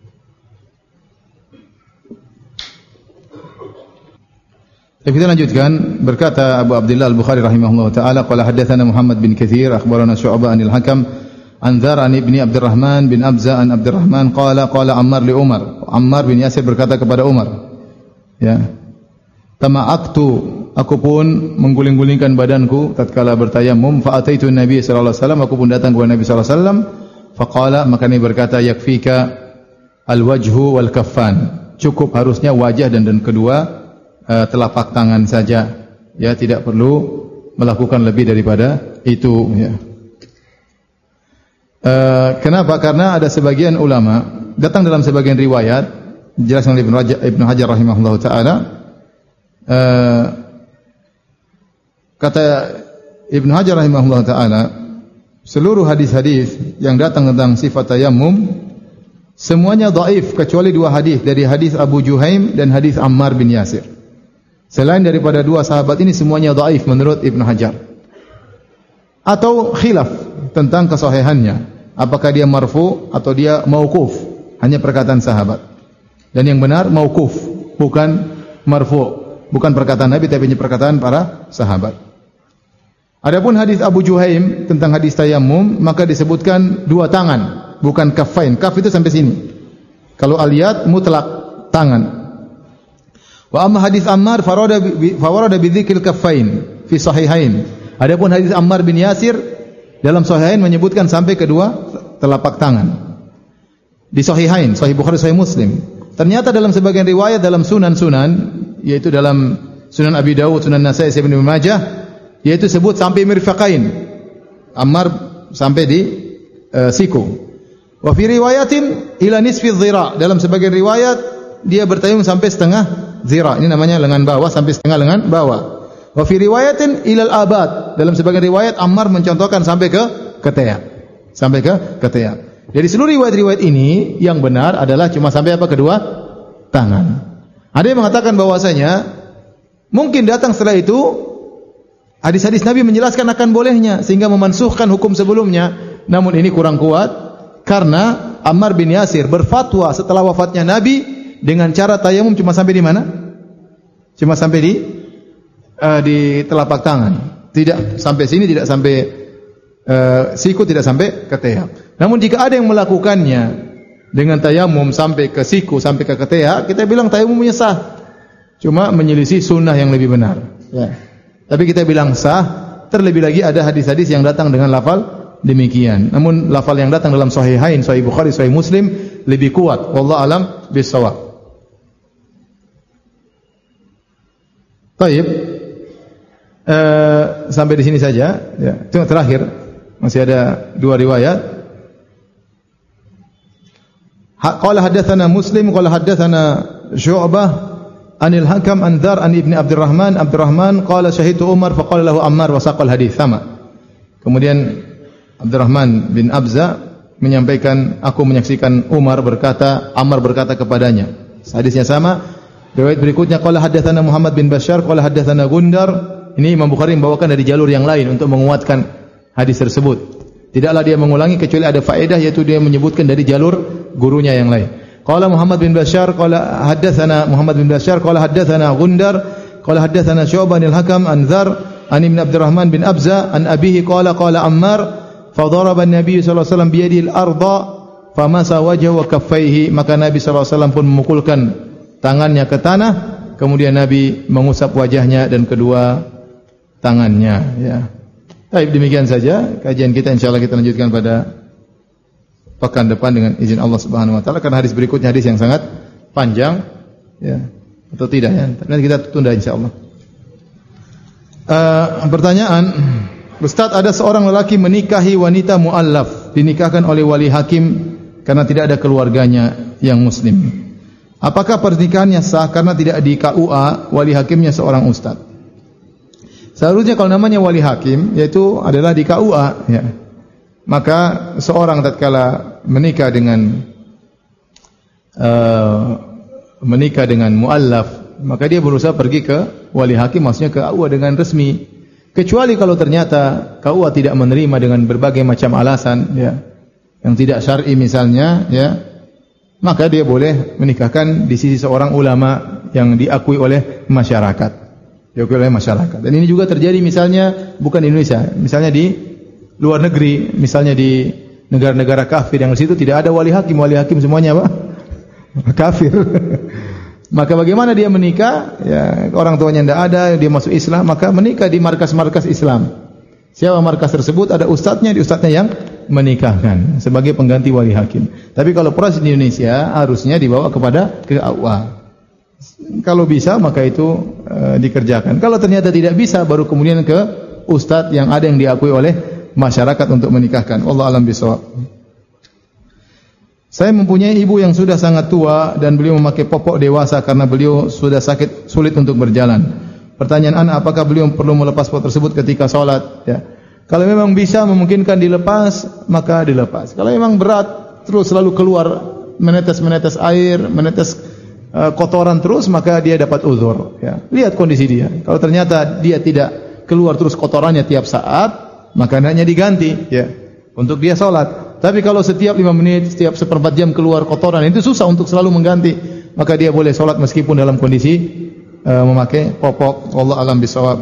Kita lanjutkan. Berkata Abu Abdullah Al-Bukhari rahimahullah ta'ala, qala haddatsana Muhammad bin Katsir akhbarana Syu'bah anil Hakam an Dzar an Ibni Abdurrahman bin Abza an Abdurrahman qala qala Ammar li Umar. Ammar bin Yasir berkata kepada Umar, ya, tama'aktu, aku pun mengguling-gulingkan badanku tatkala bertayamum, fa ataitu Nabi sallallahu alaihi wasallam, aku pun datang kepada Nabi sallallahu alaihi wasallam, faqala, maka Nabi berkata, yakfika al-wajhu wal kaffan. Cukup harusnya wajah dan dan kedua uh, telapak tangan saja. Ya, tidak perlu melakukan lebih daripada itu, ya. Uh, kenapa? Karena ada sebagian ulama datang dalam sebagian riwayat dijelaskan oleh Ibnu Hajar, Ibnu Hajar rahimahullahu taala, uh, kata Ibnu Hajar rahimahullahu taala, seluruh hadis-hadis yang datang tentang sifat tayammum semuanya dhaif kecuali dua hadis, dari hadis Abu Juhaim dan hadis Ammar bin Yasir. Selain daripada dua sahabat ini semuanya dhaif menurut Ibnu Hajar. Atau khilaf tentang kesahihannya. Apakah dia marfu atau dia mauquf, hanya perkataan sahabat. Dan yang benar mauquf, bukan marfu, bukan perkataan Nabi tapi hanya perkataan para sahabat. Adapun hadis Abu Juhaim tentang hadis tayammum, maka disebutkan dua tangan, bukan kaffain. Kaf itu sampai sini. Kalau aliyat mutlak tangan. Wa amma hadis Ammar farada bi farada bi dzikril kaffain fi sahihain. Adapun hadis Ammar bin Yasir dalam Sahihain menyebutkan sampai kedua telapak tangan. Di Sahihain, Sahih Bukhari, Sahih Muslim. Ternyata dalam sebagian riwayat dalam sunan-sunan, yaitu dalam Sunan Abi Dawud, Sunan Nasai, Ibnu Majah, yaitu sebut sampai mirfaqain. Ammar sampai di uh, siku. Wa fi riwayatin ila nisfi dhira. Dalam sebagian riwayat dia bertayamum sampai setengah zira. Ini namanya lengan bawah sampai setengah lengan bawah. Wa fi riwayatin ilal abad. Dalam sebagian riwayat Ammar mencontohkan sampai ke ketiak. Sampai ke ketiak. Jadi seluruh riwayat-riwayat ini yang benar adalah cuma sampai apa? Kedua tangan. Ada yang mengatakan bahwasanya mungkin datang setelah itu hadis-hadis Nabi menjelaskan akan bolehnya sehingga memansuhkan hukum sebelumnya. Namun ini kurang kuat karena Ammar bin Yasir berfatwa setelah wafatnya Nabi dengan cara tayamum cuma sampai di mana? Cuma sampai di Uh, di telapak tangan, tidak sampai sini, tidak sampai uh, siku, tidak sampai ketiak. Namun jika ada yang melakukannya dengan tayamum sampai ke siku, sampai ke ketiak, kita bilang tayamumnya sah, cuma menyelisih sunnah yang lebih benar. Ya. Tapi kita bilang sah. Terlebih lagi ada hadis-hadis yang datang dengan lafal demikian. Namun lafal yang datang dalam Sahihain, Sahih Bukhari, Sahih Muslim lebih kuat. Wallahu alam bissawab. Baik. Uh, sampai di sini saja. Ya. Itu terakhir. Masih ada dua riwayat. Qala haddatsana Muslim, qala haddatsana Syu'bah anil Hakam an Dzar an Ibni Abdurrahman, Abdurrahman qala syahidtu Umar faqala lahu Ammar wa saqal hadits sama. Kemudian Abdurrahman bin Abza menyampaikan, aku menyaksikan Umar berkata, Ammar berkata kepadanya. Hadisnya sama. Riwayat berikutnya qala haddatsana Muhammad bin Bashar qala haddatsana Gundar. Ini Imam Bukhari membawakan dari jalur yang lain untuk menguatkan hadis tersebut. Tidaklah dia mengulangi kecuali ada faedah, yaitu dia menyebutkan dari jalur gurunya yang lain. Qala Muhammad bin Bashar qala haddatsana Muhammad bin Bashar qala haddatsana Gundar qala haddatsana Syu'bah bin Al-Hakam an Dzar an Ibn Abdurrahman bin Abza an abihi qala qala Ammar fa daraba an-nabiy sallallahu alaihi wasallam bi yadihi al-ardha famasa wajhahu wa kaffaihi. Maka Nabi sallallahu alaihi wasallam pun memukulkan tangannya ke tanah, kemudian Nabi mengusap wajahnya dan kedua tangannya, ya. Baik, demikian saja kajian kita. Insyaallah kita lanjutkan pada pekan depan dengan izin Allah Subhanahu wa taala, karena hadis berikutnya hadis yang sangat panjang, ya. Atau tidak, ya. Nanti kita tunda insyaallah. Uh, pertanyaan, Ustaz, ada seorang lelaki menikahi wanita muallaf, dinikahkan oleh wali hakim karena tidak ada keluarganya yang muslim. Apakah pernikahannya sah karena tidak di K U A wali hakimnya seorang ustaz? Seharusnya kalau namanya wali hakim, yaitu adalah di K U A, ya. Maka seorang tatkala menikah dengan uh, menikah dengan muallaf, maka dia berusaha pergi ke wali hakim, maksudnya ke K U A dengan resmi. Kecuali kalau ternyata K U A tidak menerima dengan berbagai macam alasan, ya, yang tidak syar'i misalnya, ya, maka dia boleh menikahkan di sisi seorang ulama yang diakui oleh masyarakat. Diakui oleh masyarakat. Dan ini juga terjadi misalnya bukan di Indonesia, misalnya di luar negeri, misalnya di negara-negara kafir yang di situ tidak ada wali hakim, wali hakim semuanya apa? Kafir. Maka bagaimana dia menikah? Ya, orang tuanya tidak ada, dia masuk Islam, maka menikah di markas-markas Islam. Siapa markas tersebut? Ada ustadznya, di ustadznya yang menikahkan sebagai pengganti wali hakim. Tapi kalau proses di Indonesia harusnya dibawa kepada ke A U A. Kalau bisa maka itu e, dikerjakan. Kalau ternyata tidak bisa baru kemudian ke ustadz yang ada yang diakui oleh masyarakat untuk menikahkan. Wallahu a'lam bishawab. Saya mempunyai ibu yang sudah sangat tua dan beliau memakai popok dewasa karena beliau sudah sakit sulit untuk berjalan. Pertanyaan ana, apakah beliau perlu melepas popok tersebut ketika sholat? Ya. Kalau memang bisa memungkinkan dilepas maka dilepas. Kalau memang berat terus selalu keluar menetes-menetes air, menetes kotoran terus, maka dia dapat uzur. Ya. Lihat kondisi dia. Kalau ternyata dia tidak keluar terus kotorannya tiap saat, maka hendaknya diganti. Ya. Untuk dia sholat. Tapi kalau setiap lima menit, setiap seperempat jam keluar kotoran, itu susah untuk selalu mengganti. Maka dia boleh sholat meskipun dalam kondisi uh, memakai popok. Wallahu a'lam bishawab.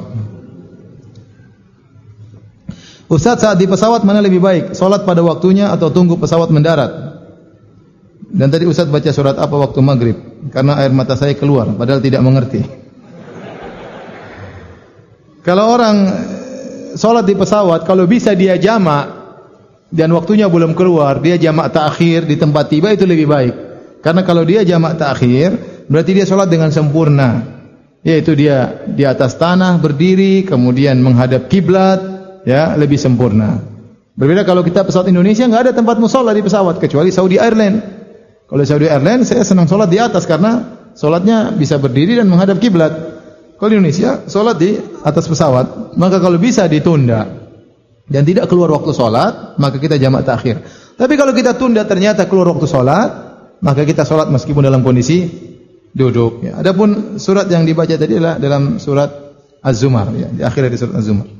Ustaz, saat di pesawat mana lebih baik? Sholat pada waktunya atau tunggu pesawat mendarat? Dan tadi Ustaz baca surat apa waktu maghrib? Karena air mata saya keluar, padahal tidak mengerti. Kalau orang sholat di pesawat, kalau bisa dia jamak dan waktunya belum keluar, dia jamak ta'khir di tempat tiba, itu lebih baik. Karena kalau dia jamak ta'khir, berarti dia sholat dengan sempurna. Yaitu dia di atas tanah berdiri, kemudian menghadap kiblat, ya, lebih sempurna. Berbeda kalau kita pesawat Indonesia, nggak ada tempat musholla di pesawat kecuali Saudi Airlines. Kalau Saudi Airlines saya senang sholat di atas karena sholatnya bisa berdiri dan menghadap kiblat. Kalau di Indonesia sholat di atas pesawat, maka kalau bisa ditunda dan tidak keluar waktu sholat, maka kita jamak takhir. Tapi kalau kita tunda ternyata keluar waktu sholat, maka kita sholat meskipun dalam kondisi duduk. Ya. Adapun surat yang dibaca tadi adalah dalam surat Az-Zumar, ya, di akhir dari surat Az-Zumar.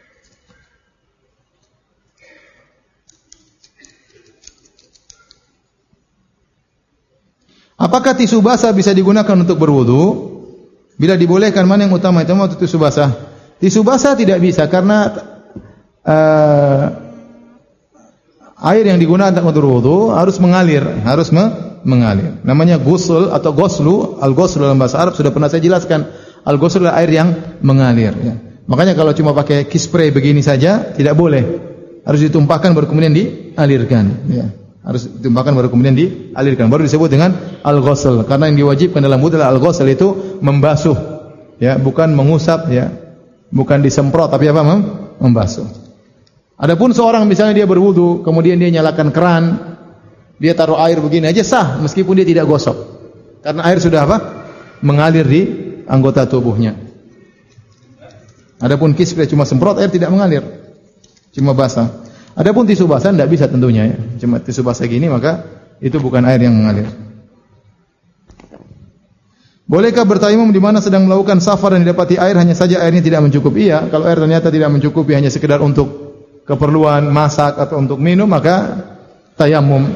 Apakah tisu basah bisa digunakan untuk berwudu? Bila dibolehkan, mana yang utama, itu atau tisu basah? Tisu basah tidak bisa karena uh, air yang digunakan untuk berwudu harus mengalir, harus me mengalir. Namanya ghusl atau ghuslu. Al-ghusl dalam bahasa Arab sudah pernah saya jelaskan. Al-ghusl adalah air yang mengalir. Ya. Makanya kalau cuma pakai kispray begini saja tidak boleh. Harus ditumpahkan baru kemudian dialirkan. Ya. Harus ditumpahkan baru kemudian dialirkan. Baru disebut dengan al-ghusl. Karena yang diwajibkan dalam wudu adalah al-ghusl, itu membasuh, ya, bukan mengusap, ya, bukan disemprot, tapi apa? Mem membasuh. Adapun seorang misalnya dia berwudu, kemudian dia nyalakan keran, dia taruh air begini aja sah, meskipun dia tidak gosok, karena air sudah apa? Mengalir di anggota tubuhnya. Adapun kispray cuma semprot, air tidak mengalir, cuma basah. Adapun tisu basah tidak bisa tentunya, ya. Cuma tisu basah gini, maka itu bukan air yang mengalir. Bolehkah bertayamum di mana sedang melakukan safar dan didapati air hanya saja airnya tidak mencukupi? Iya, kalau air ternyata tidak mencukupi, hanya sekedar untuk keperluan masak atau untuk minum, maka tayamum.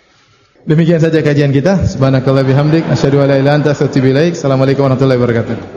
Demikian saja kajian kita. Subhanakallah bihamdik, asyhadu an la ilaha illa anta astaghfiruka wa atubu ilaik. Assalamualaikum warahmatullahi wabarakatuh.